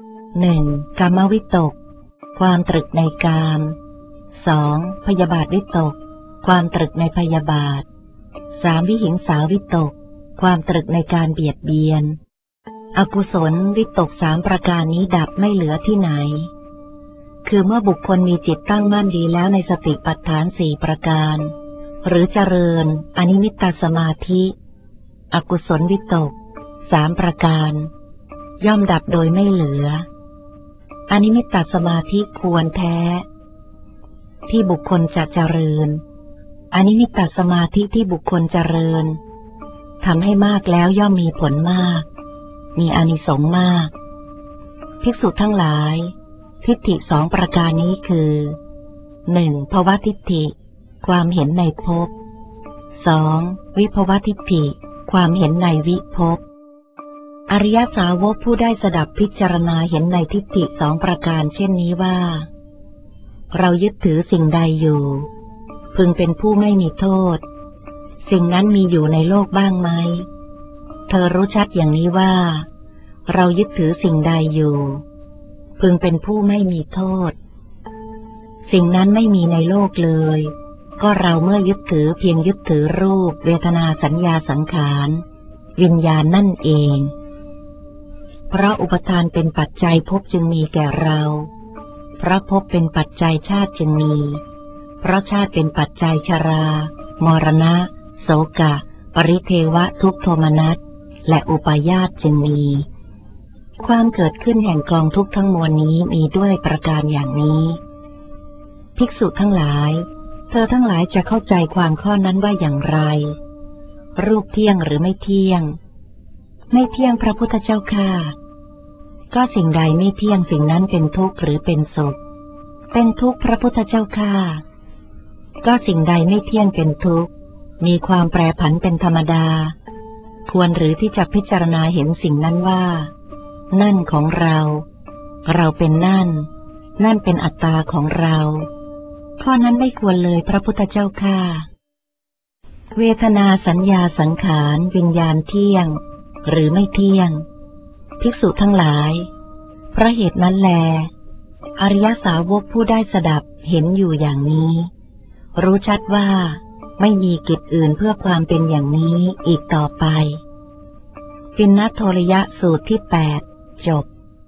1. กามวิตกความตรึกในกาม 2. พยาบาทวิตกความตรึกในพยาบาท 3. วิหิงสาวิตกความตรึกในการเบียดเบียนอกุศลวิตก3 ประการนี้ดับไม่เหลือที่ไหนคือเมื่อบุคคลมีจิตตั้งมั่นดีแล้วในสติปัฏฐาน4 ประการหรือเจริญอนิมิตตสมาธิอกุศลวิตก3 ประการย่อมดับโดยไม่เหลืออนิมิตตสมาธิควรแท้ที่บุคคลจะเจริญอนิมิตตสมาธิที่บุคคลเจริญทำให้มากแล้วย่อมมีผลมากมีอานิสงส์มากภิกษุทั้งหลายทิฏฐิ2 ประการนี้คือ 1. ภวทิฏฐิความเห็นในภพ 2. วิภวทิฏฐิความเห็นในวิภพอริยสาวกผู้ได้สดับพิจารณาเห็นในทิฏฐิ2 ประการเช่นนี้ว่าเรายึดถือสิ่งใดอยู่พึงเป็นผู้ไม่มีโทษสิ่งนั้นมีอยู่ในโลกบ้างไหมเธอรู้ชัดอย่างนี้ว่าเรายึดถือสิ่งใดอยู่พึงเป็นผู้ไม่มีโทษสิ่งนั้นไม่มีในโลกเลยก็เราเมื่อยึดถือเพียงยึดถือรูปเวทนาสัญญาสังขารวิญญาณนั่นเองเพราะอุปทานเป็นปัจจัยภพจึงมีแก่เราเพราะภพเป็นปัจจัยชาติจึงมีเพราะชาติเป็นปัจจัยชรามรณะโศกะปริเทวะทุกขโทมนัสและอุปาญาตจึงมีความเกิดขึ้นแห่งกองทุกข์ทั้งมวลนี้มีด้วยประการอย่างนี้ภิกษุทั้งหลายเธอทั้งหลายจะเข้าใจความข้อนั้นว่าอย่างไรรูปเที่ยงหรือไม่เที่ยงไม่เที่ยงพระพุทธเจ้าค่ะก็สิ่งใดไม่เที่ยงสิ่งนั้นเป็นทุกข์หรือเป็นสุขเป็นทุกข์พระพุทธเจ้าค่ะก็สิ่งใดไม่เที่ยงเป็นทุกข์มีความแปรผันเป็นธรรมดาควรหรือที่จะพิจารณาเห็นสิ่งนั้นว่านั่นของเราเราเป็นนั่นนั่นเป็นอัตตาของเราข้อนั้นไม่ควรเลยพระพุทธเจ้าค่ะเวทนาสัญญาสังขารวิญญาณเที่ยงหรือไม่เที่ยงภิกษุทั้งหลายเพราะเหตุนั้นแลอริยสาวกผู้ได้สดับเห็นอยู่อย่างนี้รู้ชัดว่าไม่มีกิจอื่นเพื่อความเป็นอย่างนี้อีกต่อไปปิณณโทรยสูตรที่8จบ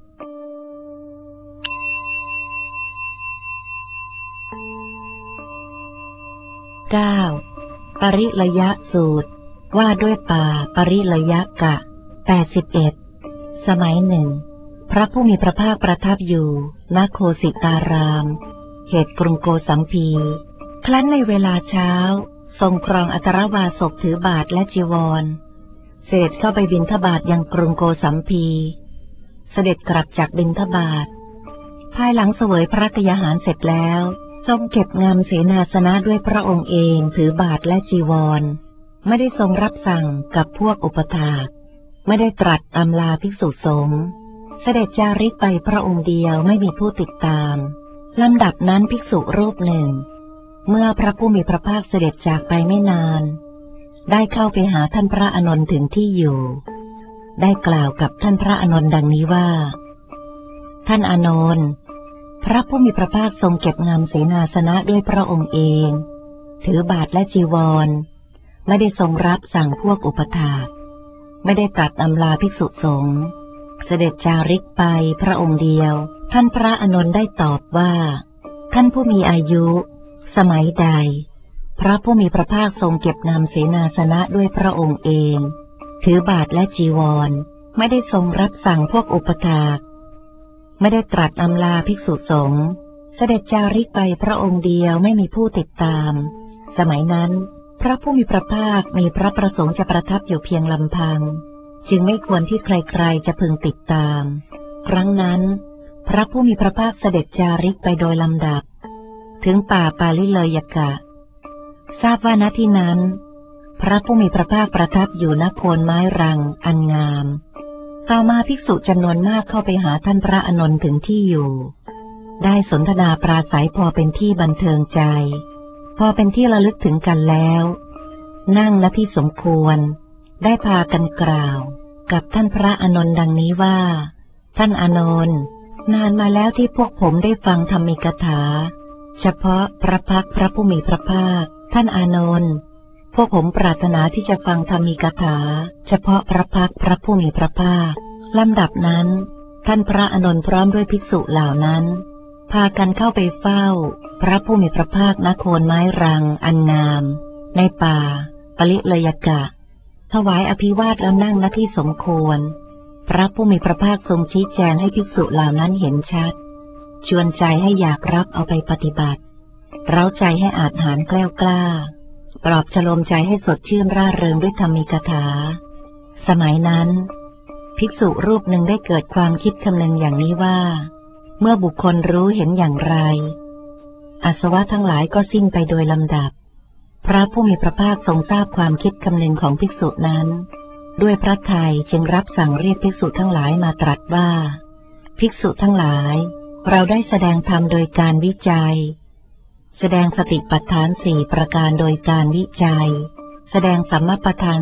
9ปริลยสูตรว่าด้วยป่าปริลยกะ81สมัยหนึ่งพระผู้มีพระภาคประทับอยู่ณโคสิตารามเขตกรุงโกสัมพีครั้นในเวลาเช้าทรงครองอัตรวาสกถือบาตรและจีวรเสด็จเข้าไปบิณฑบาตยังกรุงโกสัมพีเสด็จกลับจากบิณฑบาตภายหลังเสวยพระกยาหารเสร็จแล้วทรงเก็บงำเสนาสนะด้วยพระองค์เองถือบาตรและจีวรไม่ได้ทรงรับสั่งกับพวกอุปถากไม่ได้ตรัสอำลาภิกษุสงฆ์เสด็จจาริกไปพระองค์เดียวไม่มีผู้ติดตามลำดับนั้นภิกษุรูปหนึ่งเมื่อพระผู้มีพระภาคเสด็จจากไปไม่นานได้เข้าไปหาท่านพระอานนท์ถึงที่อยู่ได้กล่าวกับท่านพระอานนท์ดังนี้ว่าท่านอานนท์พระผู้มีพระภาคทรงเก็บงำเสนาสนะด้วยพระองค์เองถือบาตรและจีวรไม่ได้ทรงรับสั่งพวกอุปถากไม่ได้ตรัสอำลาภิกษุสงฆ์เสด็จจาริกไปพระองค์เดียวท่านพระอานนท์ได้ตอบว่าท่านผู้มีอายุสมัยใดพระผู้มีพระภาคทรงเก็บงำเสนาสนะด้วยพระองค์เองถือบาตรและจีวรไม่ได้ทรงรับสั่งพวกอุปถากไม่ได้ตรัสอำลาภิกษุสงฆ์เสด็จจาริกไปพระองค์เดียวไม่มีผู้ติดตามสมัยนั้นพระผู้มีพระภาคมีพระประสงค์จะประทับอยู่เพียงลำพังจึงไม่ควรที่ใครๆจะพึงติดตามครั้งนั้นพระผู้มีพระภาคเสด็จจาริกไปโดยลำดับถึงป่าปาลิเลยกะทราบว่าณที่นั้นพระผู้มีพระภาคประทับอยู่ณโคนไม้รังอันงามต่อมาภิกษุจำนวนมากเข้าไปหาท่านพระอานนท์ถึงที่อยู่ได้สนทนาปราศัยพอเป็นที่บันเทิงใจพอเป็นที่ระลึกถึงกันแล้วนั่งณที่สมควรได้พากันกล่าวกับท่านพระอานนท์ดังนี้ว่าท่านอานนท์นานมาแล้วที่พวกผมได้ฟังธรรมิกถาเฉพาะพระพักตร์พระผู้มีพระภาคท่านอานนท์พวกผมปรารถนาที่จะฟังธรรมิกถาเฉพาะพระพักตร์พระผู้มีพระภาคลำดับนั้นท่านพระอานนท์พร้อมด้วยภิกษุเหล่านั้นพากันเข้าไปเฝ้าพระผู้มีพระภาคณโคนไม้รังอันงามในป่าปลิเลยกะถวายอภิวาทแล้วนั่งณที่สมควรพระผู้มีพระภาคทรงชี้แจงให้ภิกษุเหล่านั้นเห็นชัดชวนใจให้อยากรับเอาไปปฏิบัติเร้าใจให้อาจหาญแกล้วกล้าปลอบฉโลมใจให้สดชื่นร่าเริงด้วยธรรมิกถาสมัยนั้นภิกษุรูปหนึ่งได้เกิดความคิดคำนึงอย่างนี้ว่าเมื่อบุคคลรู้เห็นอย่างไรอาสวะทั้งหลายก็สิ้นไปโดยลำดับพระผู้มีพระภาคทรงทราบความคิดคำนึงของภิกษุนั้นด้วยพระทัยจึงรับสั่งเรียกภิกษุทั้งหลายมาตรัสว่าภิกษุทั้งหลายเราได้แสดงธรรมโดยการวิจัยแสดงสติปัฏฐาน4ประการโดยการวิจัยแสดงสัมมาปัฏฐาน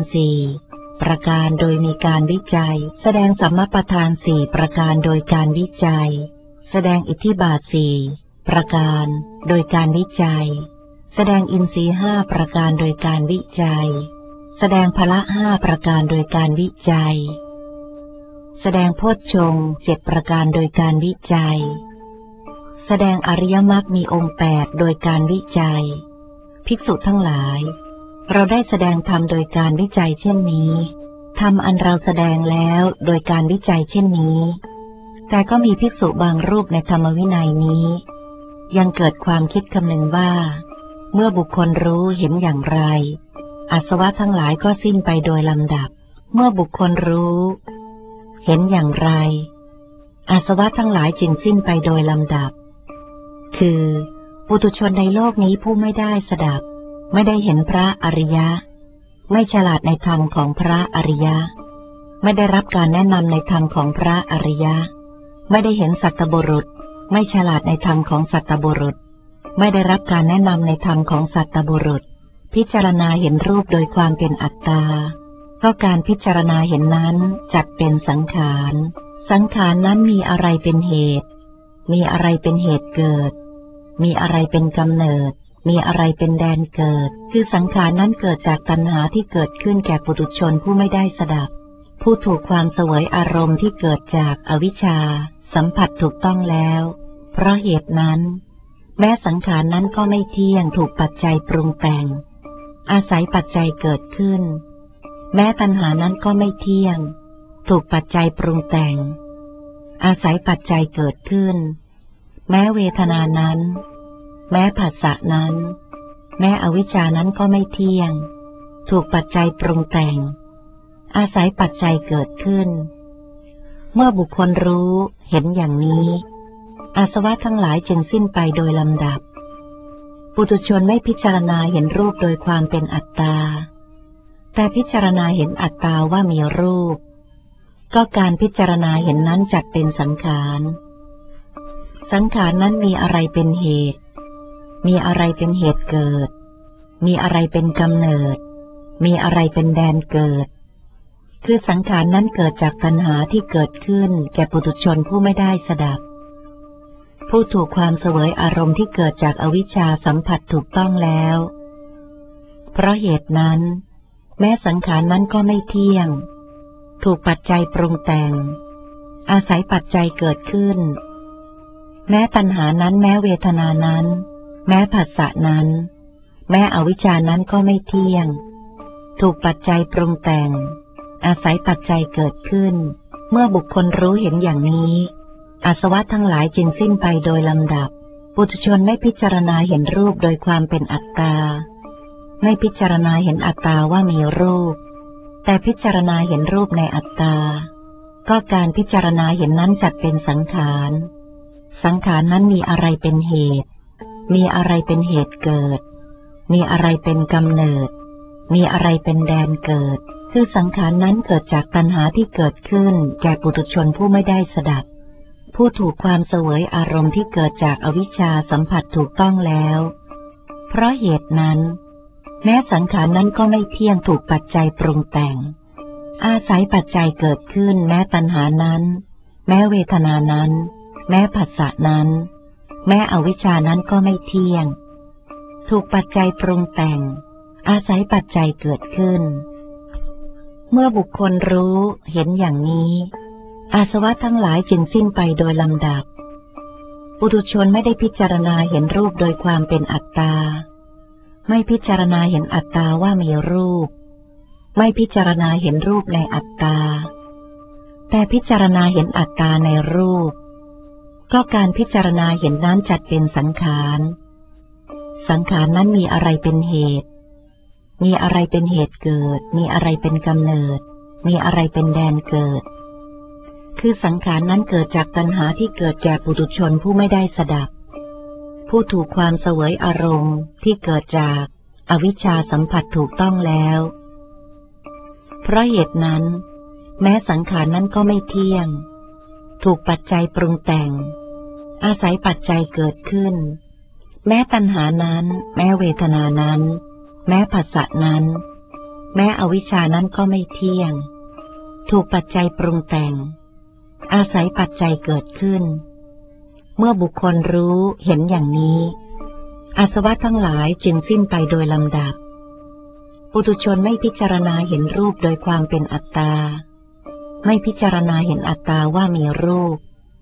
4ประการโดยมีการวิจัยแสดงสัมมาปัฏฐาน4ประการโดยการวิจัยแสดงอิทธิบาท4ประการโดยการวิจัยแสดงอินทรีย์5ประการโดยการวิจัยแสดงพละ5ประการโดยการวิจัยแสดงโพชฌงค์7ประการโดยการวิจัยแสดงอริยมรรคมีองค์8โดยการวิจัยภิกษุทั้งหลายเราได้แสดงธรรมโดยการวิจัยเช่นนี้ธรรมอันเราแสดงแล้วโดยการวิจัยเช่นนี้แต่ก็มีภิกษุบางรูปในธรรมวินัยนี้ยังเกิดความคิดคำนึงว่าเมื่อบุคคลรู้เห็นอย่างไรอาสวะทั้งหลายก็สิ้นไปโดยลำดับเมื่อบุคคลรู้เห็นอย่างไรอาสวะทั้งหลายจึงสิ้นไปโดยลำดับคือปุถุชนในโลกนี้ผู้ไม่ได้สดับไม่ได้เห็นพระอริยะไม่ฉลาดในธรรมของพระอริยะไม่ได้รับการแนะนำในธรรมของพระอริยะไม่ได้เห็นสัตบุรุษไม่ฉลาดในธรรมของสัตบุรุษไม่ได้รับการแนะนำในธรรมของสัตบุรุษพิจารณาเห็นรูปโดยความเป็นอัตตาก็การพิจารณาเห็นนั้นจัดเป็นสังขารสังขารนั้นมีอะไรเป็นเหตุมีอะไรเป็นเหตุเกิดมีอะไรเป็นกำเนิดมีอะไรเป็นแดนเกิดคือสังขารนั้นเกิดจากตัณหาที่เกิดขึ้นแก่ปุถุชนผู้ไม่ได้สดับผู้ถูกความเสวยอารมณ์ที่เกิดจากอวิชชาสัมผัสถูกต้องแล้วเพราะเหตุนั้นแม้สังขารนั้นก็ไม่เที่ยงถูกปัจจัยปรุงแต่งอาศัยปัจจัยเกิดขึ้นแม้ตัณหานั้นก็ไม่เที่ยงถูกปัจจัยปรุงแต่งอาศัยปัจจัยเกิดขึ้นแม้เวทนานั้นแม้ผัสสะนั้นแม้อวิชชานั้นก็ไม่เที่ยงถูกปัจจัยปรุงแต่งอาศัยปัจจัยเกิดขึ้นเมื่อบุคคลรู้เห็นอย่างนี้อาสวะทั้งหลายจึงสิ้นไปโดยลำดับปุถุชนไม่พิจารณาเห็นรูปโดยความเป็นอัตตาแต่พิจารณาเห็นอัตตาว่ามีรูปก็การพิจารณาเห็นนั้นจัดเป็นสังขารสังขารนั้นมีอะไรเป็นเหตุมีอะไรเป็นเหตุเกิดมีอะไรเป็นกำเนิดมีอะไรเป็นแดนเกิดคือสังขารนั้นเกิดจากตัณหาที่เกิดขึ้นแก่ปุถุชนผู้ไม่ได้สดับผู้ถูกความเสวยอารมณ์ที่เกิดจากอวิชชาสัมผัสถูกต้องแล้วเพราะเหตุนั้นแม้สังขารนั้นก็ไม่เที่ยงถูกปัจจัยปรุงแต่งอาศัยปัจจัยเกิดขึ้นแม้ตัณหานั้นแม้เวทนานั้นแม้ผัสสะนั้นแม้อวิชชานั้นก็ไม่เที่ยงถูกปัจจัยปรุงแต่งอาศัยปัจจัยเกิดขึ้นเมื่อบุคคลรู้เห็นอย่างนี้อาสวะทั้งหลายจึงสิ้นไปโดยลำดับปุถุชนไม่พิจารณาเห็นรูปโดยความเป็นอัตตาไม่พิจารณาเห็นอัตตาว่ามีรูปแต่พิจารณาเห็นรูปในอัตตาก็การพิจารณาเห็นนั้นจัดเป็นสังขารสังขารนั้นมีอะไรเป็นเหตุมีอะไรเป็นเหตุเกิดมีอะไรเป็นกำเนิดมีอะไรเป็นแดนเกิดคือสังขารนั้นเกิดจากตัณหาที่เกิดขึ้นแก่ปุถุชนผู้ไม่ได้สดับผู้ถูกความเสวยอารมณ์ที่เกิดจากอวิชชาสัมผัสถูกต้องแล้วเพราะเหตุนั้นแม้สังขารนั้นก็ไม่เที่ยงถูกปัจจัยปรุงแต่งอาศัยปัจจัยเกิดขึ้นแม้ตัณหานั้นแม้เวทนานั้นแม้ผัสสะนั้นแม้อวิชชานั้นก็ไม่เที่ยงถูกปัจจัยปรุงแต่งอาศัยปัจจัยเกิดขึ้นเมื่อบุคคลรู้เห็นอย่างนี้อาสวะทั้งหลายจึงสิ้นไปโดยลำดับปุถุชนไม่ได้พิจารณาเห็นรูปโดยความเป็นอัตตาไม่พิจารณาเห็นอัตตาว่ามีรูปไม่พิจารณาเห็นรูปในอัตตาแต่พิจารณาเห็นอัตตาในรูปก็การพิจารณาเห็นนั้นจัดเป็นสังขารสังขารนั้นมีอะไรเป็นเหตุมีอะไรเป็นเหตุเกิดมีอะไรเป็นกำเนิดมีอะไรเป็นแดนเกิดคือสังขารนั้นเกิดจากตัณหาที่เกิดแก่ปุถุชนผู้ไม่ได้สดับผู้ถูกความเสวยอารมณ์ที่เกิดจากอวิชชาสัมผัสถูกต้องแล้วเพราะเหตุนั้นแม้สังขารนั้นก็ไม่เที่ยงถูกปัจจัยปรุงแต่งอาศัยปัจจัยเกิดขึ้นแม้ตัณหานั้นแม้เวทนานั้นแม้ผัสสะนั้นแม้อวิชชานั้นก็ไม่เที่ยงถูกปัจจัยปรุงแต่งอาศัยปัจจัยเกิดขึ้นเมื่อบุคคลรู้เห็นอย่างนี้อาสวะทั้งหลายจึงสิ้นไปโดยลำดับปุถุชนไม่พิจารณาเห็นรูปโดยความเป็นอัตตาไม่พิจารณาเห็นอัตตาว่ามีรูป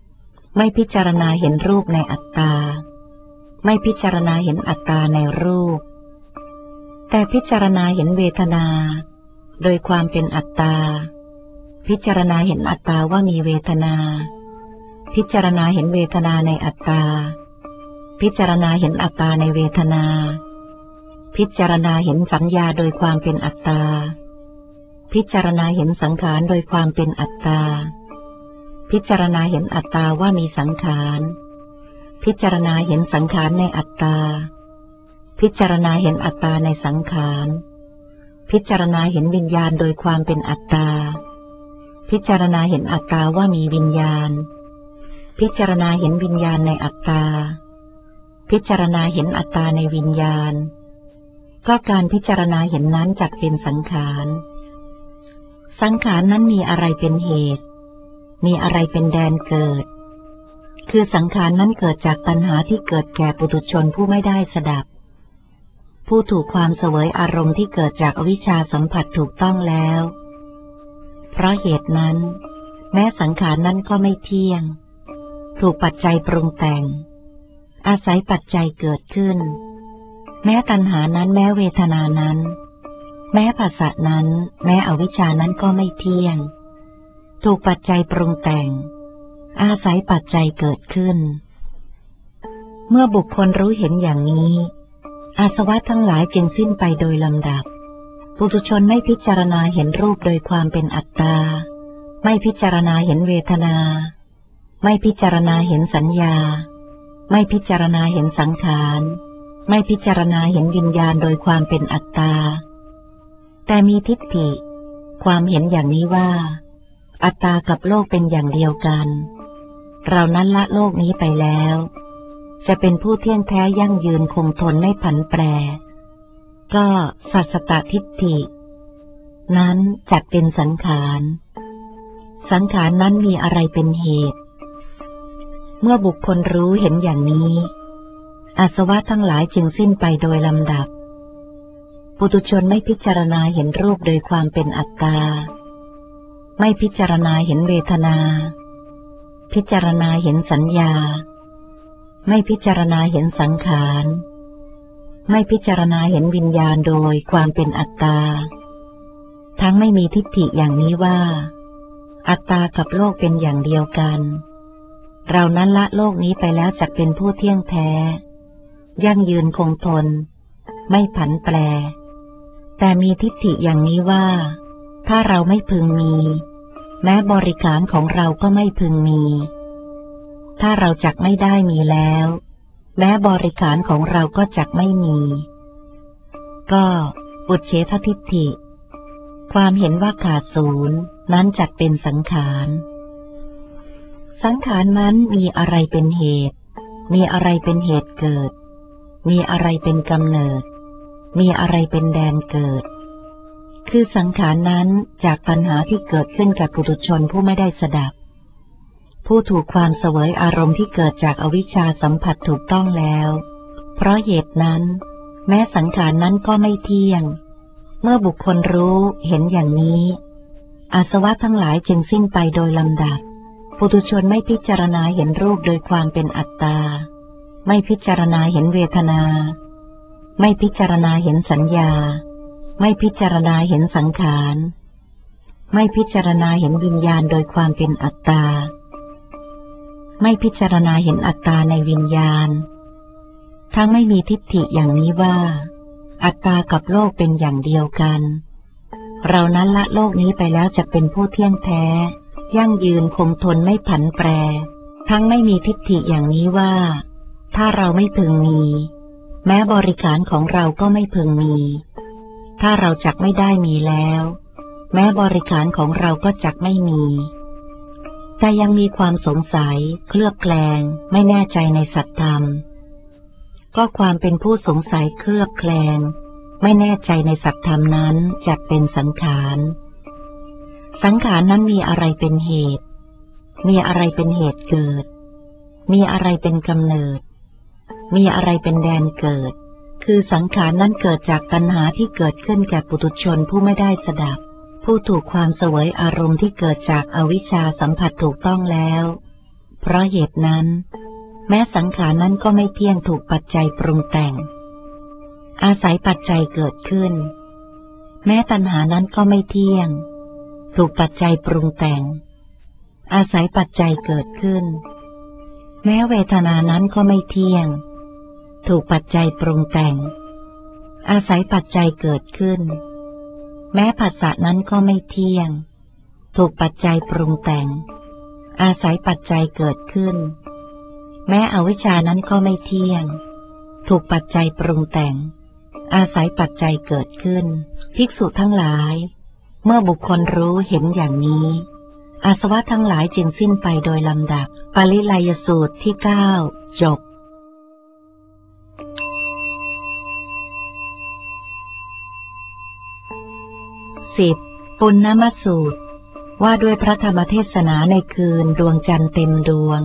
ไม่พิจารณาเห็นรูปในอัตตาไม่พิจารณาเห็นอัตตาในรูปแต่พิจารณาเห็นเวทนาโดยความเป็นอัตตาพิจารณาเห็นอัตตาว่ามีเวทนาพิจารณาเห็นเวทนาในอัตตาพิจารณาเห็นอัตตาในเวทนาพิจารณาเห็นสัญญาโดยความเป็นอัตตาพิจารณาเห็นสังขารโดยความเป็นอัตตาพิจารณาเห็นอัตตาว่ามีสังขารพิจารณาเห็นสังขารในอัตตาพิจารณาเห็นอัตตาในสังขารพิจารณาเห็นวิญญาณโดยความเป็นอัตตาพิจารณาเห็นอัตตาว่ามีวิญญาณพิจารณาเห็นวิญญาณในอัตตาพิจารณาเห็นอัตตาในวิญญาณก็การพิจารณาเห็นนั้นจักเป็นสังขารสังขารนั้นมีอะไรเป็นเหตุมีอะไรเป็นแดนเกิดคือสังขารนั้นเกิดจากตัณหาที่เกิดแก่ปุถุชนผู้ไม่ได้สดับผู้ถูกความเสวยอารมณ์ที่เกิดจากอวิชชาสัมผัสถูกต้องแล้วเพราะเหตุนั้นแม้สังขารนั้นก็ไม่เที่ยงถูกปัจจัยปรุงแต่งอาศัยปัจจัยเกิดขึ้นแม้ตัณหานั้นแม้เวทนานั้นแม้ภาษานั้นแม้อวิชชานั้นก็ไม่เที่ยงถูกปัจจัยปรุงแต่งอาศัยปัจจัยเกิดขึ้นเมื่อบุคคลรู้เห็นอย่างนี้อาสวะทั้งหลายจึงสิ้นไปโดยลำดับปุถุชนไม่พิจารณาเห็นรูปโดยความเป็นอัตตาไม่พิจารณาเห็นเวทนาไม่พิจารณาเห็นสัญญาไม่พิจารณาเห็นสังขารไม่พิจารณาเห็นวิญญาณโดยความเป็นอัตตาแต่มีทิฏฐิความเห็นอย่างนี้ว่าอัตตากับโลกเป็นอย่างเดียวกันเรานั้นละโลกนี้ไปแล้วจะเป็นผู้เที่ยงแท้ยั่งยืนคงทนไม่ผันแปรก็สัสสตทิฏฐินั้นจัดเป็นสังขารสังขารนั้นมีอะไรเป็นเหตุเมื่อบุคคลรู้เห็นอย่างนี้อาสวะทั้งหลายจึงสิ้นไปโดยลำดับปุถุชนไม่พิจารณาเห็นรูปโดยความเป็นอัตตาไม่พิจารณาเห็นเวทนาพิจารณาเห็นสัญญาไม่พิจารณาเห็นสังขารไม่พิจารณาเห็นวิญญาณโดยความเป็นอัตตาทั้งไม่มีทิฏฐิอย่างนี้ว่าอัตตากับโลกเป็นอย่างเดียวกันเรานั้นละโลกนี้ไปแล้วจักเป็นผู้เที่ยงแท้ยั่งยืนคงทนไม่ผันแปรแต่มีทิฏฐิอย่างนี้ว่าถ้าเราไม่พึงมีแม้บริขารของเราก็ไม่พึงมีถ้าเราจักไม่ได้มีแล้วแม้บริขารของเราก็จักไม่มีก็อุเฉททิฏฐิความเห็นว่าขาดศูนย์นั้นจักเป็นสังขารสังขารนั้นมีอะไรเป็นเหตุมีอะไรเป็นเหตุเกิดมีอะไรเป็นกำเนิดมีอะไรเป็นแดนเกิดคือสังขารนั้นจากตัณหาที่เกิดขึ้นกับปุถุชนผู้ไม่ได้สดับผู้ถูกความเสวยอารมณ์ที่เกิดจากอวิชชาสัมผัสถูกต้องแล้วเพราะเหตุนั้นแม้สังขารนั้นก็ไม่เที่ยงเมื่อบุคคลรู้เห็นอย่างนี้อาสวะทั้งหลายจึงสิ้นไปโดยลำดับปุถุชนไม่พิจารณาเห็นรูปโดยความเป็นอัตตาไม่พิจารณาเห็นเวทนาไม่พิจารณาเห็นสัญญาไม่พิจารณาเห็นสังขารไม่พิจารณาเห็นวิญญาณโดยความเป็นอัตตาไม่พิจารณาเห็นอัตตาในวิญญาณทั้งไม่มีทิฏฐิอย่างนี้ว่าอัตตากับโลกเป็นอย่างเดียวกันเรานั้นละโลกนี้ไปแล้วจะเป็นผู้เที่ยงแท้ยั่งยืนคงทนไม่ผันแปรทั้งไม่มีทิฏฐิอย่างนี้ว่าถ้าเราไม่พึงมีแม้บริขารของเราก็ไม่พึงมีถ้าเราจักไม่ได้มีแล้วแม้บริขารของเราก็จักไม่มีแต่ยังมีความสงสัยเคลือบแคลงไม่แน่ใจในสัจธรรมก็ความเป็นผู้สงสัยเคลือบแคลงไม่แน่ใจในสัจธรรมนั้นจักเป็นสังขารสังขารนั้นมีอะไรเป็นเหตุมีอะไรเป็นเหตุเกิดมีอะไรเป็นกำเนิดมีอะไรเป็นแดนเกิดคือสังขารนั้นเกิดจากตัณหาที่เกิดขึ้นแก่ปุถุชนผู้ไม่ได้สดับผู้ถูกความเสวยอารมณ์ที่เกิดจากอวิชชาสัมผัสถูกต้องแล้วเพราะเหตุนั้นแม้สังขารนั้นก็ไม่เที่ยงถูกปัจจัยปรุงแต่งอาศัยปัจจัยเกิดขึ้นแม้ตัณหานั้นก็ไม่เที่ยงถูกปัจจัยปรุงแต่งอาศัยปัจจัยเกิดขึ้นแม้เวทนานั้นก็ไม่เที่ยงถูกปัจจัยปรุงแต่งอาศัยปัจจัยเกิดขึ้นแม้ผัสสะนั้นก็ไม่เที่ยงถูกปัจจัยปรุงแต่งอาศัยปัจจัยเกิดขึ้นแม้อวิชชานั้นก็ไม่เที่ยงถูกปัจจัยปรุงแต่งอาศัยปัจจัยเกิดขึ้นภิกษุทั้งหลายเมื่อบุคคลรู้เห็นอย่างนี้อาสวะทั้งหลายจึงสิ้นไปโดยลำดับปริลัยสูตรที่ 9 จบ10. ปุณณมสูตรว่าด้วยพระธรรมเทศนาในคืนดวงจันทร์เต็มดวง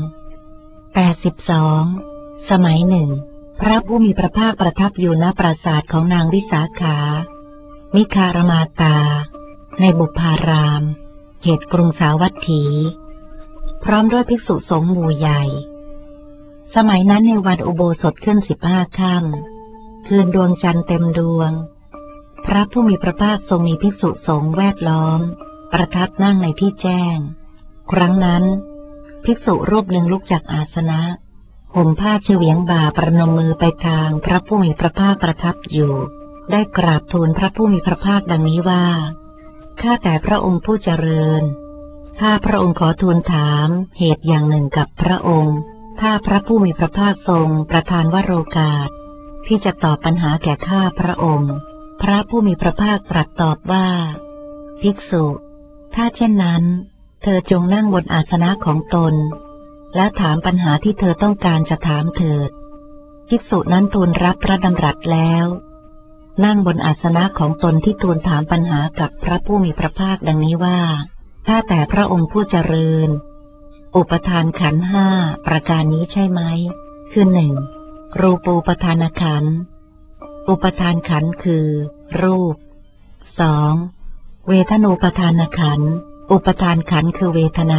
82สมัยหนึ่งพระผู้มีพระภาคประทับอยู่ณปราสาทของนางวิสาขามิคารมาตาในบุพารามเขตกรุงสาวัตถีพร้อมด้วยภิกษุสงฆ์หมู่ใหญ่สมัยนั้นในวันอุโบสถขึ้น15 ค่ำคืนดวงจันทร์เต็มดวงพระผู้มีพระภาคทรงมีภิกษุสงฆ์แวดล้อมประทับนั่งในที่แจ้งครั้งนั้นภิกษุรูปหนึ่งลุกจากอาสนะห่มผ้าเฉวียงบ่าประนมมือไปทางพระผู้มีพระภาคประทับอยู่ได้กราบทูลพระผู้มีพระภาคดังนี้ว่าข้าแต่พระองค์ผู้เจริญถ้าพระองค์ขอทูลถามเหตุอย่างหนึ่งกับพระองค์ถ้าพระผู้มีพระภาคทรงประทานวโรกาสที่จะตอบปัญหาแก่ข้าพระองค์พระผู้มีพระภาคตรัสตอบว่าภิกษุถ้าเช่นนั้นเธอจงนั่งบนอาสนะของตนและถามปัญหาที่เธอต้องการจะถามเถิดภิกษุนั้นทูลรับพระดำรัสแล้วนั่งบนอาสนะของตนที่ทูลถามปัญหากับพระผู้มีพระภาคดังนี้ว่าถ้าแต่พระองค์ผู้เจริญอุปทานขันธ์5ประการนี้ใช่ไหมคือ 1. รูปูปทานขันธ์อุปทานขันธ์คือรูป 2. เวทนูปทานขันธ์อุปทานขันธ์คือเวทนา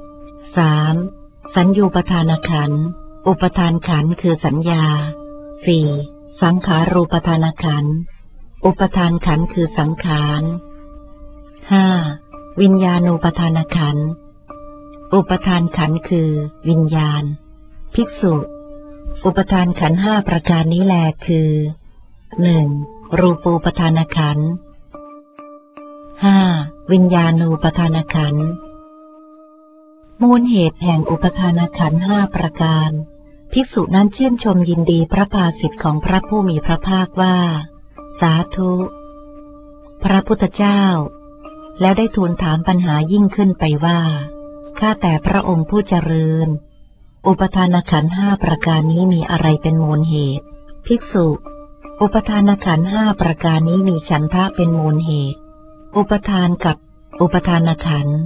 3. สัญญูปทานขันธ์อุปทานขันธ์คือสัญญา 4. สังขารูปทานขันธ์อุปทานขันธ์คือสังขาร 5. วิญญาณูปทานขันธ์อุปทานขันธ์คือวิญญาณภิกษุอุปทานขันธ์5ประการนี้แลคือ 1. รูปูปทานขันธ์ 5. วิญญาณูปทานขันธ์มูลเหตุแห่งอุปทานขันธ์5ประการภิกษุนั้นชื่นชมยินดีพระภาสิทธิ์ของพระผู้มีพระภาคว่าสาธุพระพุทธเจ้าแล้วได้ทูลถามปัญหายิ่งขึ้นไปว่าข้าแต่พระองค์ผู้เจริญอุปทานขันธ์5ประการนี้มีอะไรเป็นมูลเหตุภิกษุอุปทานขันธ์5ประการนี้มีฉันทะเป็นมูลเหตุอุปทานกับอุปทานขันธ์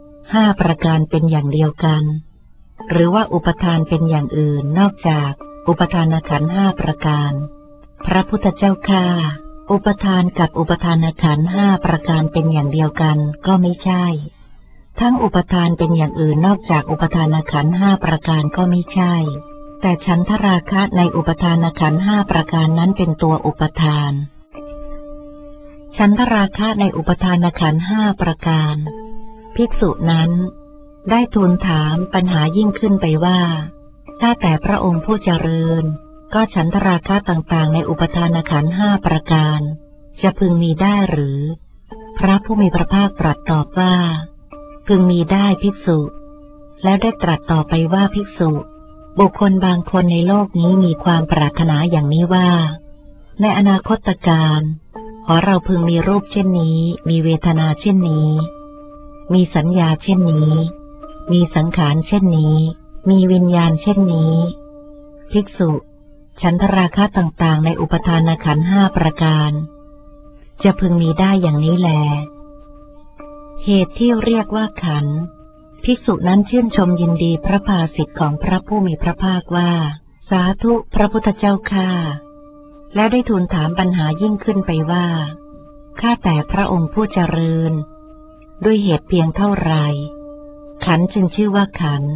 5ประการเป็นอย่างเดียวกันหรือว่าอุปทานเป็นอย่างอื่นนอกจากอุปทานขันธ์5ประการพระพุทธเจ้าข้าอุปทานกับอุปทานขันธ์5ประการเป็นอย่างเดียวกันก็ไม่ใช่ทั้งอุปทานเป็นอย่างอื่นนอกจากอุปทานขันธ์5ประการก็ไม่ใช่แต่ฉันทราคะในอุปทานขันธ์5ประการนั้นเป็นตัวอุปทานฉันทราคะในอุปทานขันธ์5ประการภิกษุนั้นได้ทูลถามปัญหายิ่งขึ้นไปว่าถ้าแต่พระองค์ผู้เจริญก็ฉันทราคะต่างๆในอุปทานขันธ์5ประการจะพึงมีได้หรือพระผู้มีพระภาคตรัสตอบว่าพึงมีได้ภิกษุแล้วได้ตรัสต่อไปว่าภิกษุบุคคลบางคนในโลกนี้มีความปรารถนาอย่างนี้ว่าในอนาคตการขอเราพึงมีรูปเช่นนี้มีเวทนาเช่นนี้มีสัญญาเช่นนี้มีสังขารเช่นนี้มีวิญญาณเช่นนี้ภิกษุฉันทราคะต่างๆในอุปทานขันธ์5ประการจะพึงมีได้อย่างนี้แลเหตุที่เรียกว่าขันธ์ภิกษุนั้นชื่นชมยินดีพระภาสิทธิ์ของพระผู้มีพระภาคว่าสาธุพระพุทธเจ้าข้าและได้ทูลถามปัญหายิ่งขึ้นไปว่าข้าแต่พระองค์ผู้เจริญด้วยเหตุเพียงเท่าไรขันธ์จึงชื่อว่าขันธ์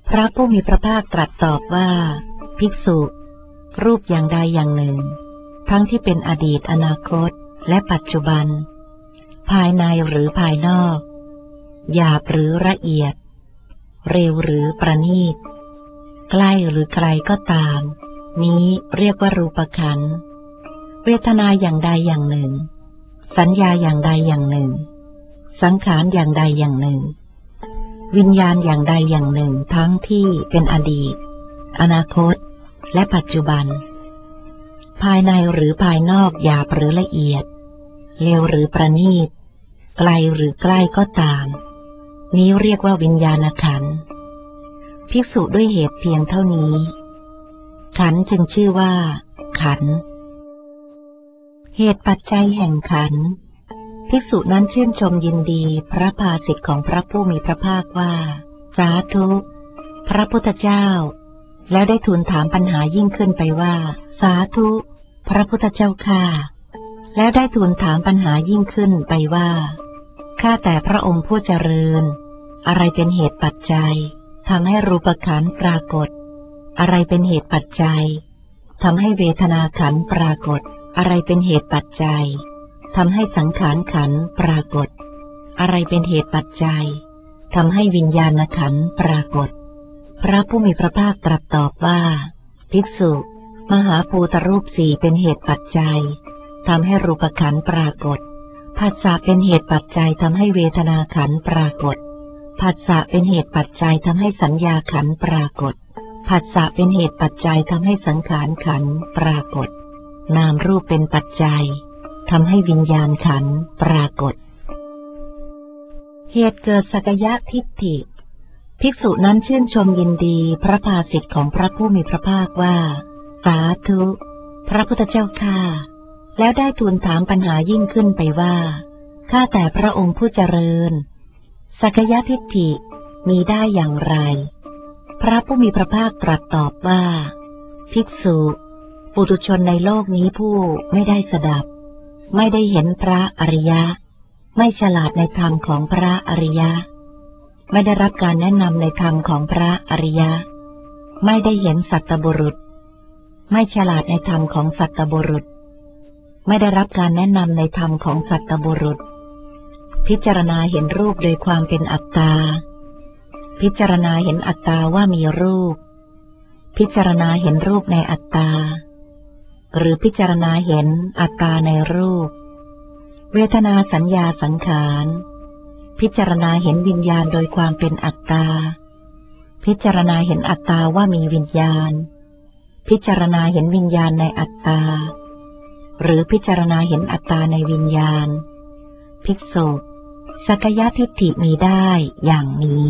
พระผู้มีพระภาคตรัสตอบว่าภิกษุรูปอย่างใดอย่างหนึ่งทั้งที่เป็นอดีตอนาคตและปัจจุบันภายในหรือภายนอกหยาบหรือละเอียดเร็วหรือประณีตใกล้หรือไกลก็ตามนี้เรียกว่ารูปขันธ์เวทนาอย่างใดอย่างหนึ่งสัญญาอย่างใดอย่างหนึ่งสังขารอย่างใดอย่างหนึ่งวิญญาณอย่างใดอย่างหนึ่งทั้งที่เป็นอดีตอนาคตและปัจจุบันภายในหรือภายนอกหยาบหรือละเอียดเร็วหรือประณีตไกลหรือใกล้ก็ตามนี้เรียกว่าวิญญาณขันธ์ภิกษุด้วยเหตุเพียงเท่านี้ขันธ์จึงชื่อว่าขันธ์เหตุปัจจัยแห่งขันธ์ภิกษุนั้นชื่นชมยินดีพระภาสิทธิ์ของพระผู้มีพระภาคว่าสาธุพระพุทธเจ้าแล้วได้ทูลถามปัญหายิ่งขึ้นไปว่าสาธุพระพุทธเจ้าข้าแล้วได้ทูลถามปัญหายิ่งขึ้นไปว่าข้าแต่พระองค์ผู้เจริญอะไรเป็นเหตุปัจจัยทำให้รูปขันธ์ปรากฏอะไรเป็นเหตุปัจจัยทำให้เวทนาขันธ์ปรากฏอะไรเป็นเหตุปัจจัยทำให้สังขารขันธ์ปรากฏอะไรเป็นเหตุปัจจัยทำให้วิญญาณขันธ์ปรากฏพระผู้มีพระภาคตรัสตอบว่าภิกษุมหาภูตรูปสี่เป็นเหตุปัจจัยทำให้รูปขันธ์ปรากฏผัสสะเป็นเหตุปัจจัยทำให้เวทนาขันธ์ปรากฏผัสสะเป็นเหตุปัจจัยทำให้สัญญาขันธ์ปรากฏผัสสะเป็นเหตุปัจจัยทำให้สังขารขันธ์ปรากฏนามรูปเป็นปัจจัยทำให้วิญญาณขันธ์ปรากฏเหตุเกิดสักยะทิฏฐิภิกษุนั้นชื่นชมยินดีพระภาสิทธิ์ของพระผู้มีพระภาคว่าสาธุพระพุทธเจ้าข้าแล้วได้ทูลถามปัญหายิ่งขึ้นไปว่าข้าแต่พระองค์ผู้เจริญสักยะทิฏฐิมีได้อย่างไรพระผู้มีพระภาคตรัสตอบว่าภิกษุปุถุชนในโลกนี้ผู้ไม่ได้สดับไม่ได้เห็นพระอริยะไม่ฉลาดในธรรมของพระอริยะไม่ได้รับการแนะนำในธรรมของพระอริยะไม่ได้เห็นสัตตบุรุษไม่ฉลาดในธรรมของสัตตบุรุษไม่ได้รับการแนะนำในธรรมของสัตตบุรุษพิจารณาเห็นรูปโดยความเป็นอัตตาพิจารณาเห็นอัตตาว่ามีรูปพิจารณาเห็นรูปในอัตตาหรือพิจารณาเห็นอัตตาในรูปเวทนาสัญญาสังขารพิจารณาเห็นวิญญาณโดยความเป็นอัตตาพิจารณาเห็นอัตตาว่ามีวิญญาณพิจารณาเห็นวิญญาณในอัตตาหรือพิจารณาเห็นอัตตาในวิญญาณภิกษุสักยะทิฏฐิมีได้อย่างนี้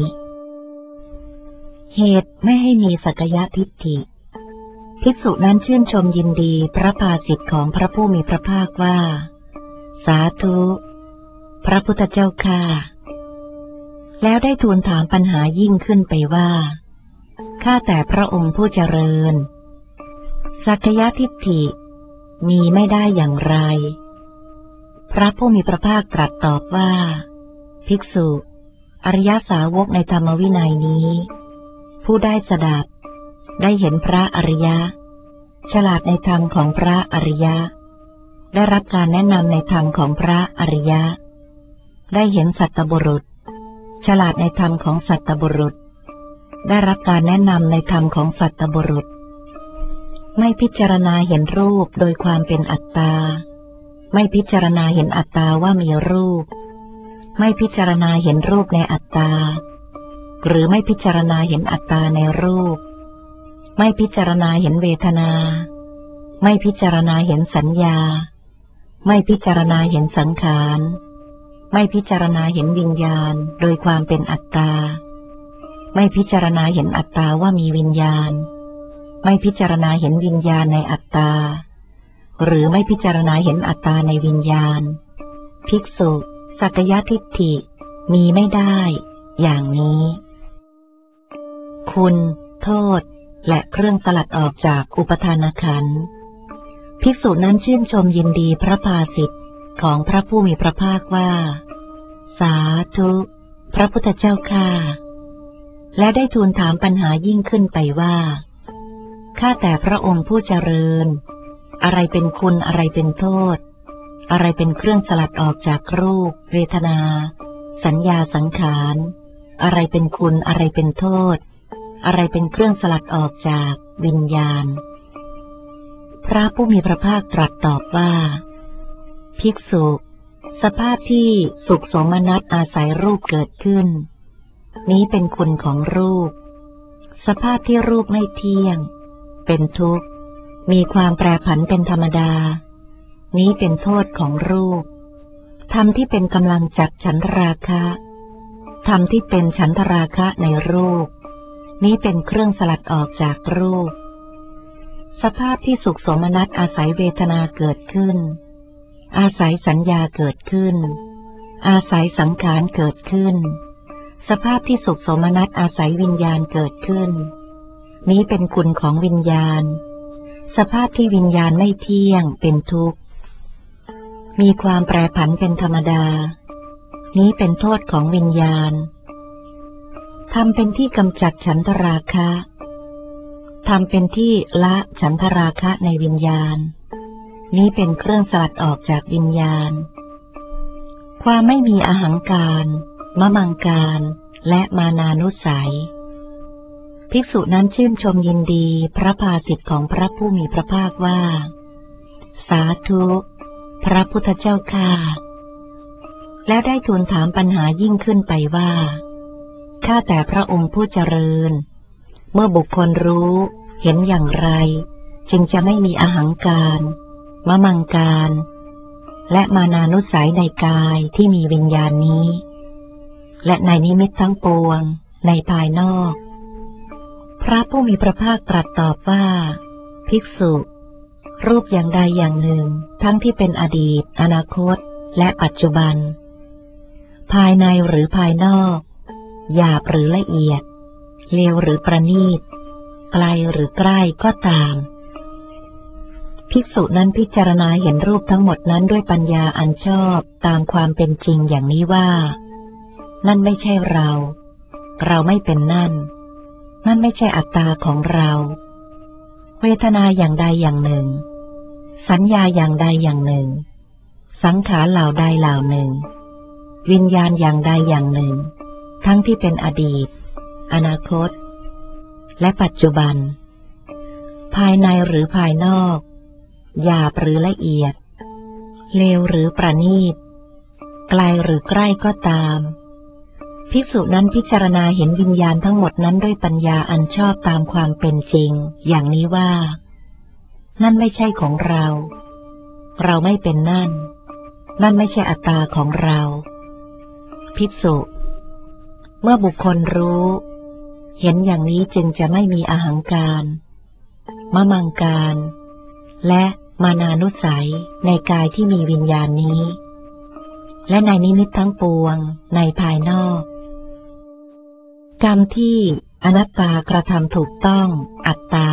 เหตุไม่ให้มีสักยะทิฏฐิภิกษุนั้นชื่นชมยินดีพระภาสิทธิ์ของพระผู้มีพระภาคว่าสาธุพระพุทธเจ้าข้าแล้วได้ทูลถามปัญหายิ่งขึ้นไปว่าข้าแต่พระองค์ผู้เจริญสักยะทิฏฐิมีไม่ได้อย่างไรพระผู้มีพระภาคตรัสตอบว่าภิกษุอริยสาวกในธรรมวินัยนี้ผู้ได้สดับได้เห็นพระอริยะฉลาดในธรรมของพระอริยะได้รับการแนะนำในธรรมของพระอริยะได้เห็นสัตตบุรุษฉลาดในธรรมของสัตตบุรุษได้รับการแนะนำในธรรมของสัตตบุรุษไม่พิจารณาเห็นรูปโดยความเป็นอัตตาไม่พิจารณาเห็นอัตตาว่ามีรูปไม่พิจารณาเห็นรูปในอัตตาหรือไม่พิจารณาเห็นอัตตาในรูปไม่พิจารณาเห็นเวทนาไม่พิจารณาเห็นสัญญาไม่พิจารณาเห็นสังขารไม่พิจารณาเห็นวิญญาณโดยความเป็นอัตตาไม่พิจารณาเห็นอัตตาว่ามีวิญญาณไม่พิจารณาเห็นวิญญาณในอัตตาหรือไม่พิจารณาเห็นอัตตาในวิญญาณภิกษุสักยะทิฏฐิมีไม่ได้อย่างนี้คุณโทษและเครื่องสลัดออกจากอุปทานขันธ์ภิกษุนั้นชื่นชมยินดีพระภาสิทธิ์ของพระผู้มีพระภาคว่าสาธุพระพุทธเจ้าข้าและได้ทูลถามปัญหายิ่งขึ้นไปว่าข้าแต่พระองค์ผู้เจริญอะไรเป็นคุณอะไรเป็นโทษอะไรเป็นเครื่องสลัดออกจากรูปเวทนาสัญญาสังขารอะไรเป็นคุณอะไรเป็นโทษอะไรเป็นเครื่องสลัดออกจากวิญญาณพระผู้มีพระภาคตรัสตอบว่าภิกษุสภาพที่สุขโสมนัสอาศัยรูปเกิดขึ้นนี้เป็นคุณของรูปสภาพที่รูปไม่เที่ยงเป็นทุกข์มีความแปรผันเป็นธรรมดานี้เป็นโทษของรูปธรรมที่เป็นกำลังจักฉันทราคะธรรมที่เป็นฉันทราคะในรูปนี้เป็นเครื่องสลัดออกจากรูปสภาพที่สุขโสมนัสอาศัยเวทนาเกิดขึ้นอาศัยสัญญาเกิดขึ้นอาศัยสังขารเกิดขึ้นสภาพที่สุขโสมนัสอาศัยวิญญาณเกิดขึ้นนี้เป็นคุณของวิญญาณสภาพที่วิญญาณไม่เที่ยงเป็นทุกข์มีความแปรผันเป็นธรรมดานี้เป็นโทษของวิญญาณธรรมเป็นที่กำจัดฉันทราคะธรรมเป็นที่ละฉันทราคะในวิญญาณนี้เป็นเครื่องสลัดออกจากวิญญาณความไม่มีอหังการมมังการและมานานุสัยภิกษุนั้นชื่นชมยินดีพระภาสิทธิ์ของพระผู้มีพระภาคว่าสาธุพระพุทธเจ้าข้าแล้วได้ทูลถามปัญหายิ่งขึ้นไปว่าข้าแต่พระองค์ผู้เจริญเมื่อบุคคลรู้เห็นอย่างไรจึงจะไม่มีอหังการมมังการและมานานุสัยในกายที่มีวิญญาณนี้และในนิมิตทั้งปวงในภายนอกพระผู้มีพระภาคตรัสตอบว่าภิกษุรูปอย่างใดอย่างหนึ่งทั้งที่เป็นอดีตอนาคตและปัจจุบันภายในหรือภายนอกหยาบหรือละเอียดเลวหรือประณีตไกลหรือใกล้ก็ตามภิกษุนั้นพิจารณาเห็นรูปทั้งหมดนั้นด้วยปัญญาอันชอบตามความเป็นจริงอย่างนี้ว่านั่นไม่ใช่เราไม่เป็นนั่นไม่ใช่อัตตาของเราเวทนาอย่างใดอย่างหนึ่งสัญญาอย่างใดอย่างหนึ่งสังขารเหล่าใดเหล่าหนึ่งวิญญาณอย่างใดอย่างหนึ่งทั้งที่เป็นอดีตอนาคตและปัจจุบันภายในหรือภายนอกหยาบหรือละเอียดเลวหรือประณีตไกลหรือใกล้ก็ตามภิกษุนั้นพิจารณาเห็นวิญญาณทั้งหมดนั้นด้วยปัญญาอันชอบตามความเป็นจริงอย่างนี้ว่านั่นไม่ใช่ของเราไม่เป็นนั่นไม่ใช่อัตตาของเราภิกษุเมื่อบุคคลรู้เห็นอย่างนี้จึงจะไม่มีอหังการมมังการและมานานุสัยในกายที่มีวิญญาณนี้และในนิมิตทั้งปวงในภายนอกกรรมที่อนัตตากระทำถูกต้องอัตตา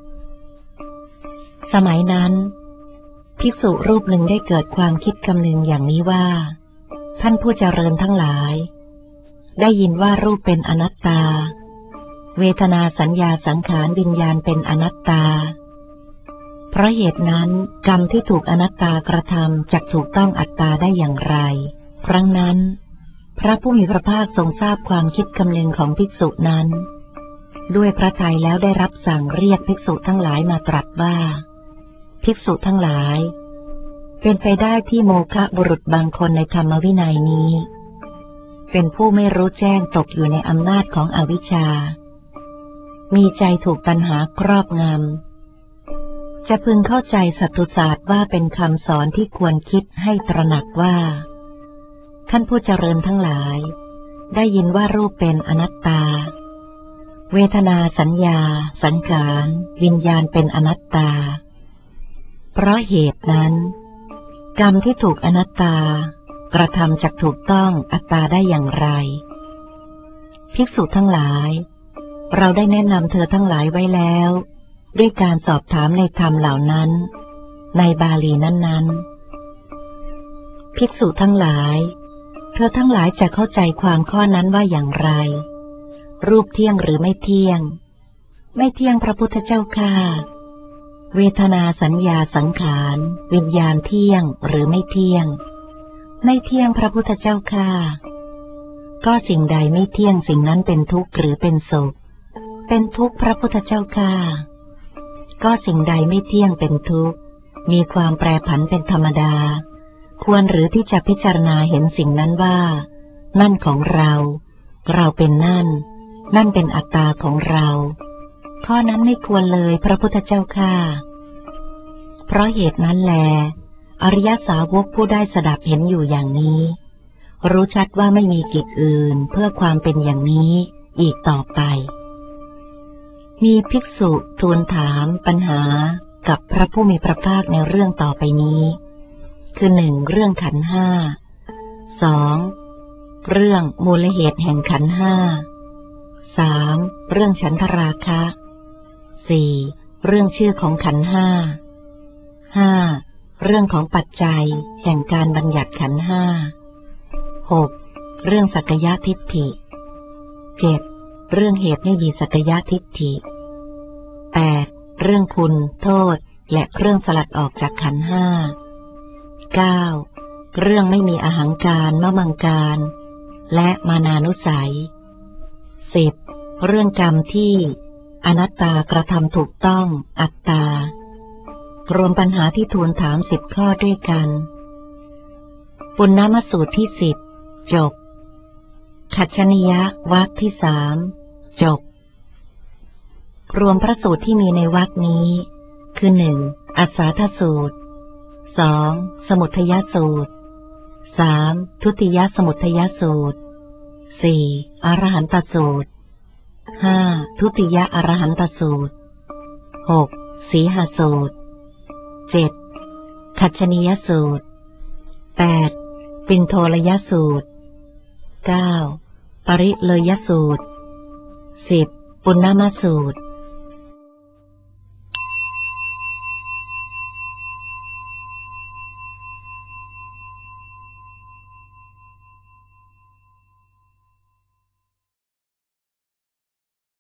สมัยนั้นภิกษุรูปหนึ่งได้เกิดความคิดคำนึงอย่างนี้ว่าท่านผู้เจริญทั้งหลายได้ยินว่ารูปเป็นอนัตตาเวทนาสัญญาสังขารวิญญาณเป็นอนัตตาเพราะเหตุนั้นกรรมที่ถูกอนัตตากระทำจักถูกต้องอัตตาได้อย่างไรครั้งนั้นพระผู้มีพระภาคทรงทราบความคิดคำนึงของภิกษุนั้นด้วยพระทัยแล้วได้รับสั่งเรียกภิกษุทั้งหลายมาตรัสว่าภิกษุทั้งหลายเป็นไปได้ที่โมฆะบุรุษบางคนในธรรมวินัยนี้เป็นผู้ไม่รู้แจ้งตกอยู่ในอำนาจของอวิชชามีใจถูกตัณหาครอบงำจะพึงเข้าใจสัตตุศาสตร์ว่าเป็นคำสอนที่ควรคิดให้ตระหนักว่าท่านผู้เจริญทั้งหลายได้ยินว่ารูปเป็นอนัตตาเวทนาสัญญาสังขารวิญญาณเป็นอนัตตาเพราะเหตุนั้นกรรมที่ถูกอนัตตากระทำจักถูกต้องอัตตาได้อย่างไรภิกษุทั้งหลายเราได้แนะนำเธอทั้งหลายไว้แล้วด้วยการสอบถามในธรรมเหล่านั้นในบาลีนั้นๆภิกษุทั้งหลายเธอทั้งหลายจะเข้าใจความข้อนั้นว่าอย่างไรรูปเที่ยงหรือไม่เที่ยงไม่เที่ยงพระพุทธเจ้าค่ะเวทนาสัญญาสังขารวิญญาณเที่ยงหรือไม่เที่ยงไม่เที่ยงพระพุทธเจ้าค่ะก็สิ่งใดไม่เที่ยงสิ่งนั้นเป็นทุกข์หรือเป็นสุขเป็นทุกข์พระพุทธเจ้าค่ะก็สิ่งใดไม่เที่ยงเป็นทุกข์มีความแปรผันเป็นธรรมดาควรหรือที่จะพิจารณาเห็นสิ่งนั้นว่านั่นของเราเราเป็นนั่นเป็นอัตตาของเราข้อนั้นไม่ควรเลยพระพุทธเจ้าค่ะเพราะเหตุนั้นแลอริยสาวกผู้ได้สดับเห็นอยู่อย่างนี้รู้ชัดว่าไม่มีกิจอื่นเพื่อความเป็นอย่างนี้อีกต่อไปมีภิกษุทูลถามปัญหากับพระผู้มีพระภาคในเรื่องต่อไปนี้คือ1เรื่องขันธ์ห้า2เรื่องมูลเหตุแห่งขันธ์ห้า3เรื่องฉันทราคะ4เรื่องชื่อของขันธ์ห้า5เรื่องของปัจจัยแห่งการบัญญัติขันธ์ห้า6เรื่องสักยทิฏฐิ7เรื่องเหตุไม่มีสักยทิฏฐิ8เรื่องคุณโทษและเครื่องสลัดออกจากขันธ์ห้า9เรื่องไม่มีอหังการมมังการและมานานุสัย10เรื่องกรรมที่อนัตตากระทำถูกต้องอัตตารวมปัญหาที่ทูลถาม10ข้อด้วยกันปุณณมสูตรที่10จบขัจฉนิยวรรคที่3จบรวมพระสูตรที่มีในวรรคนี้คือ1อัสสาทสูตร2สมุทัยสูตร3ทุติยสมุทัยสูตร4อรหันตสูตร5ทุติยอรหันตสูตร6สีหสูตร7ขัจฉนิยสูตร8ปิณโทรยสูตร9ปริเลยสูตร10ปุณณมสูตร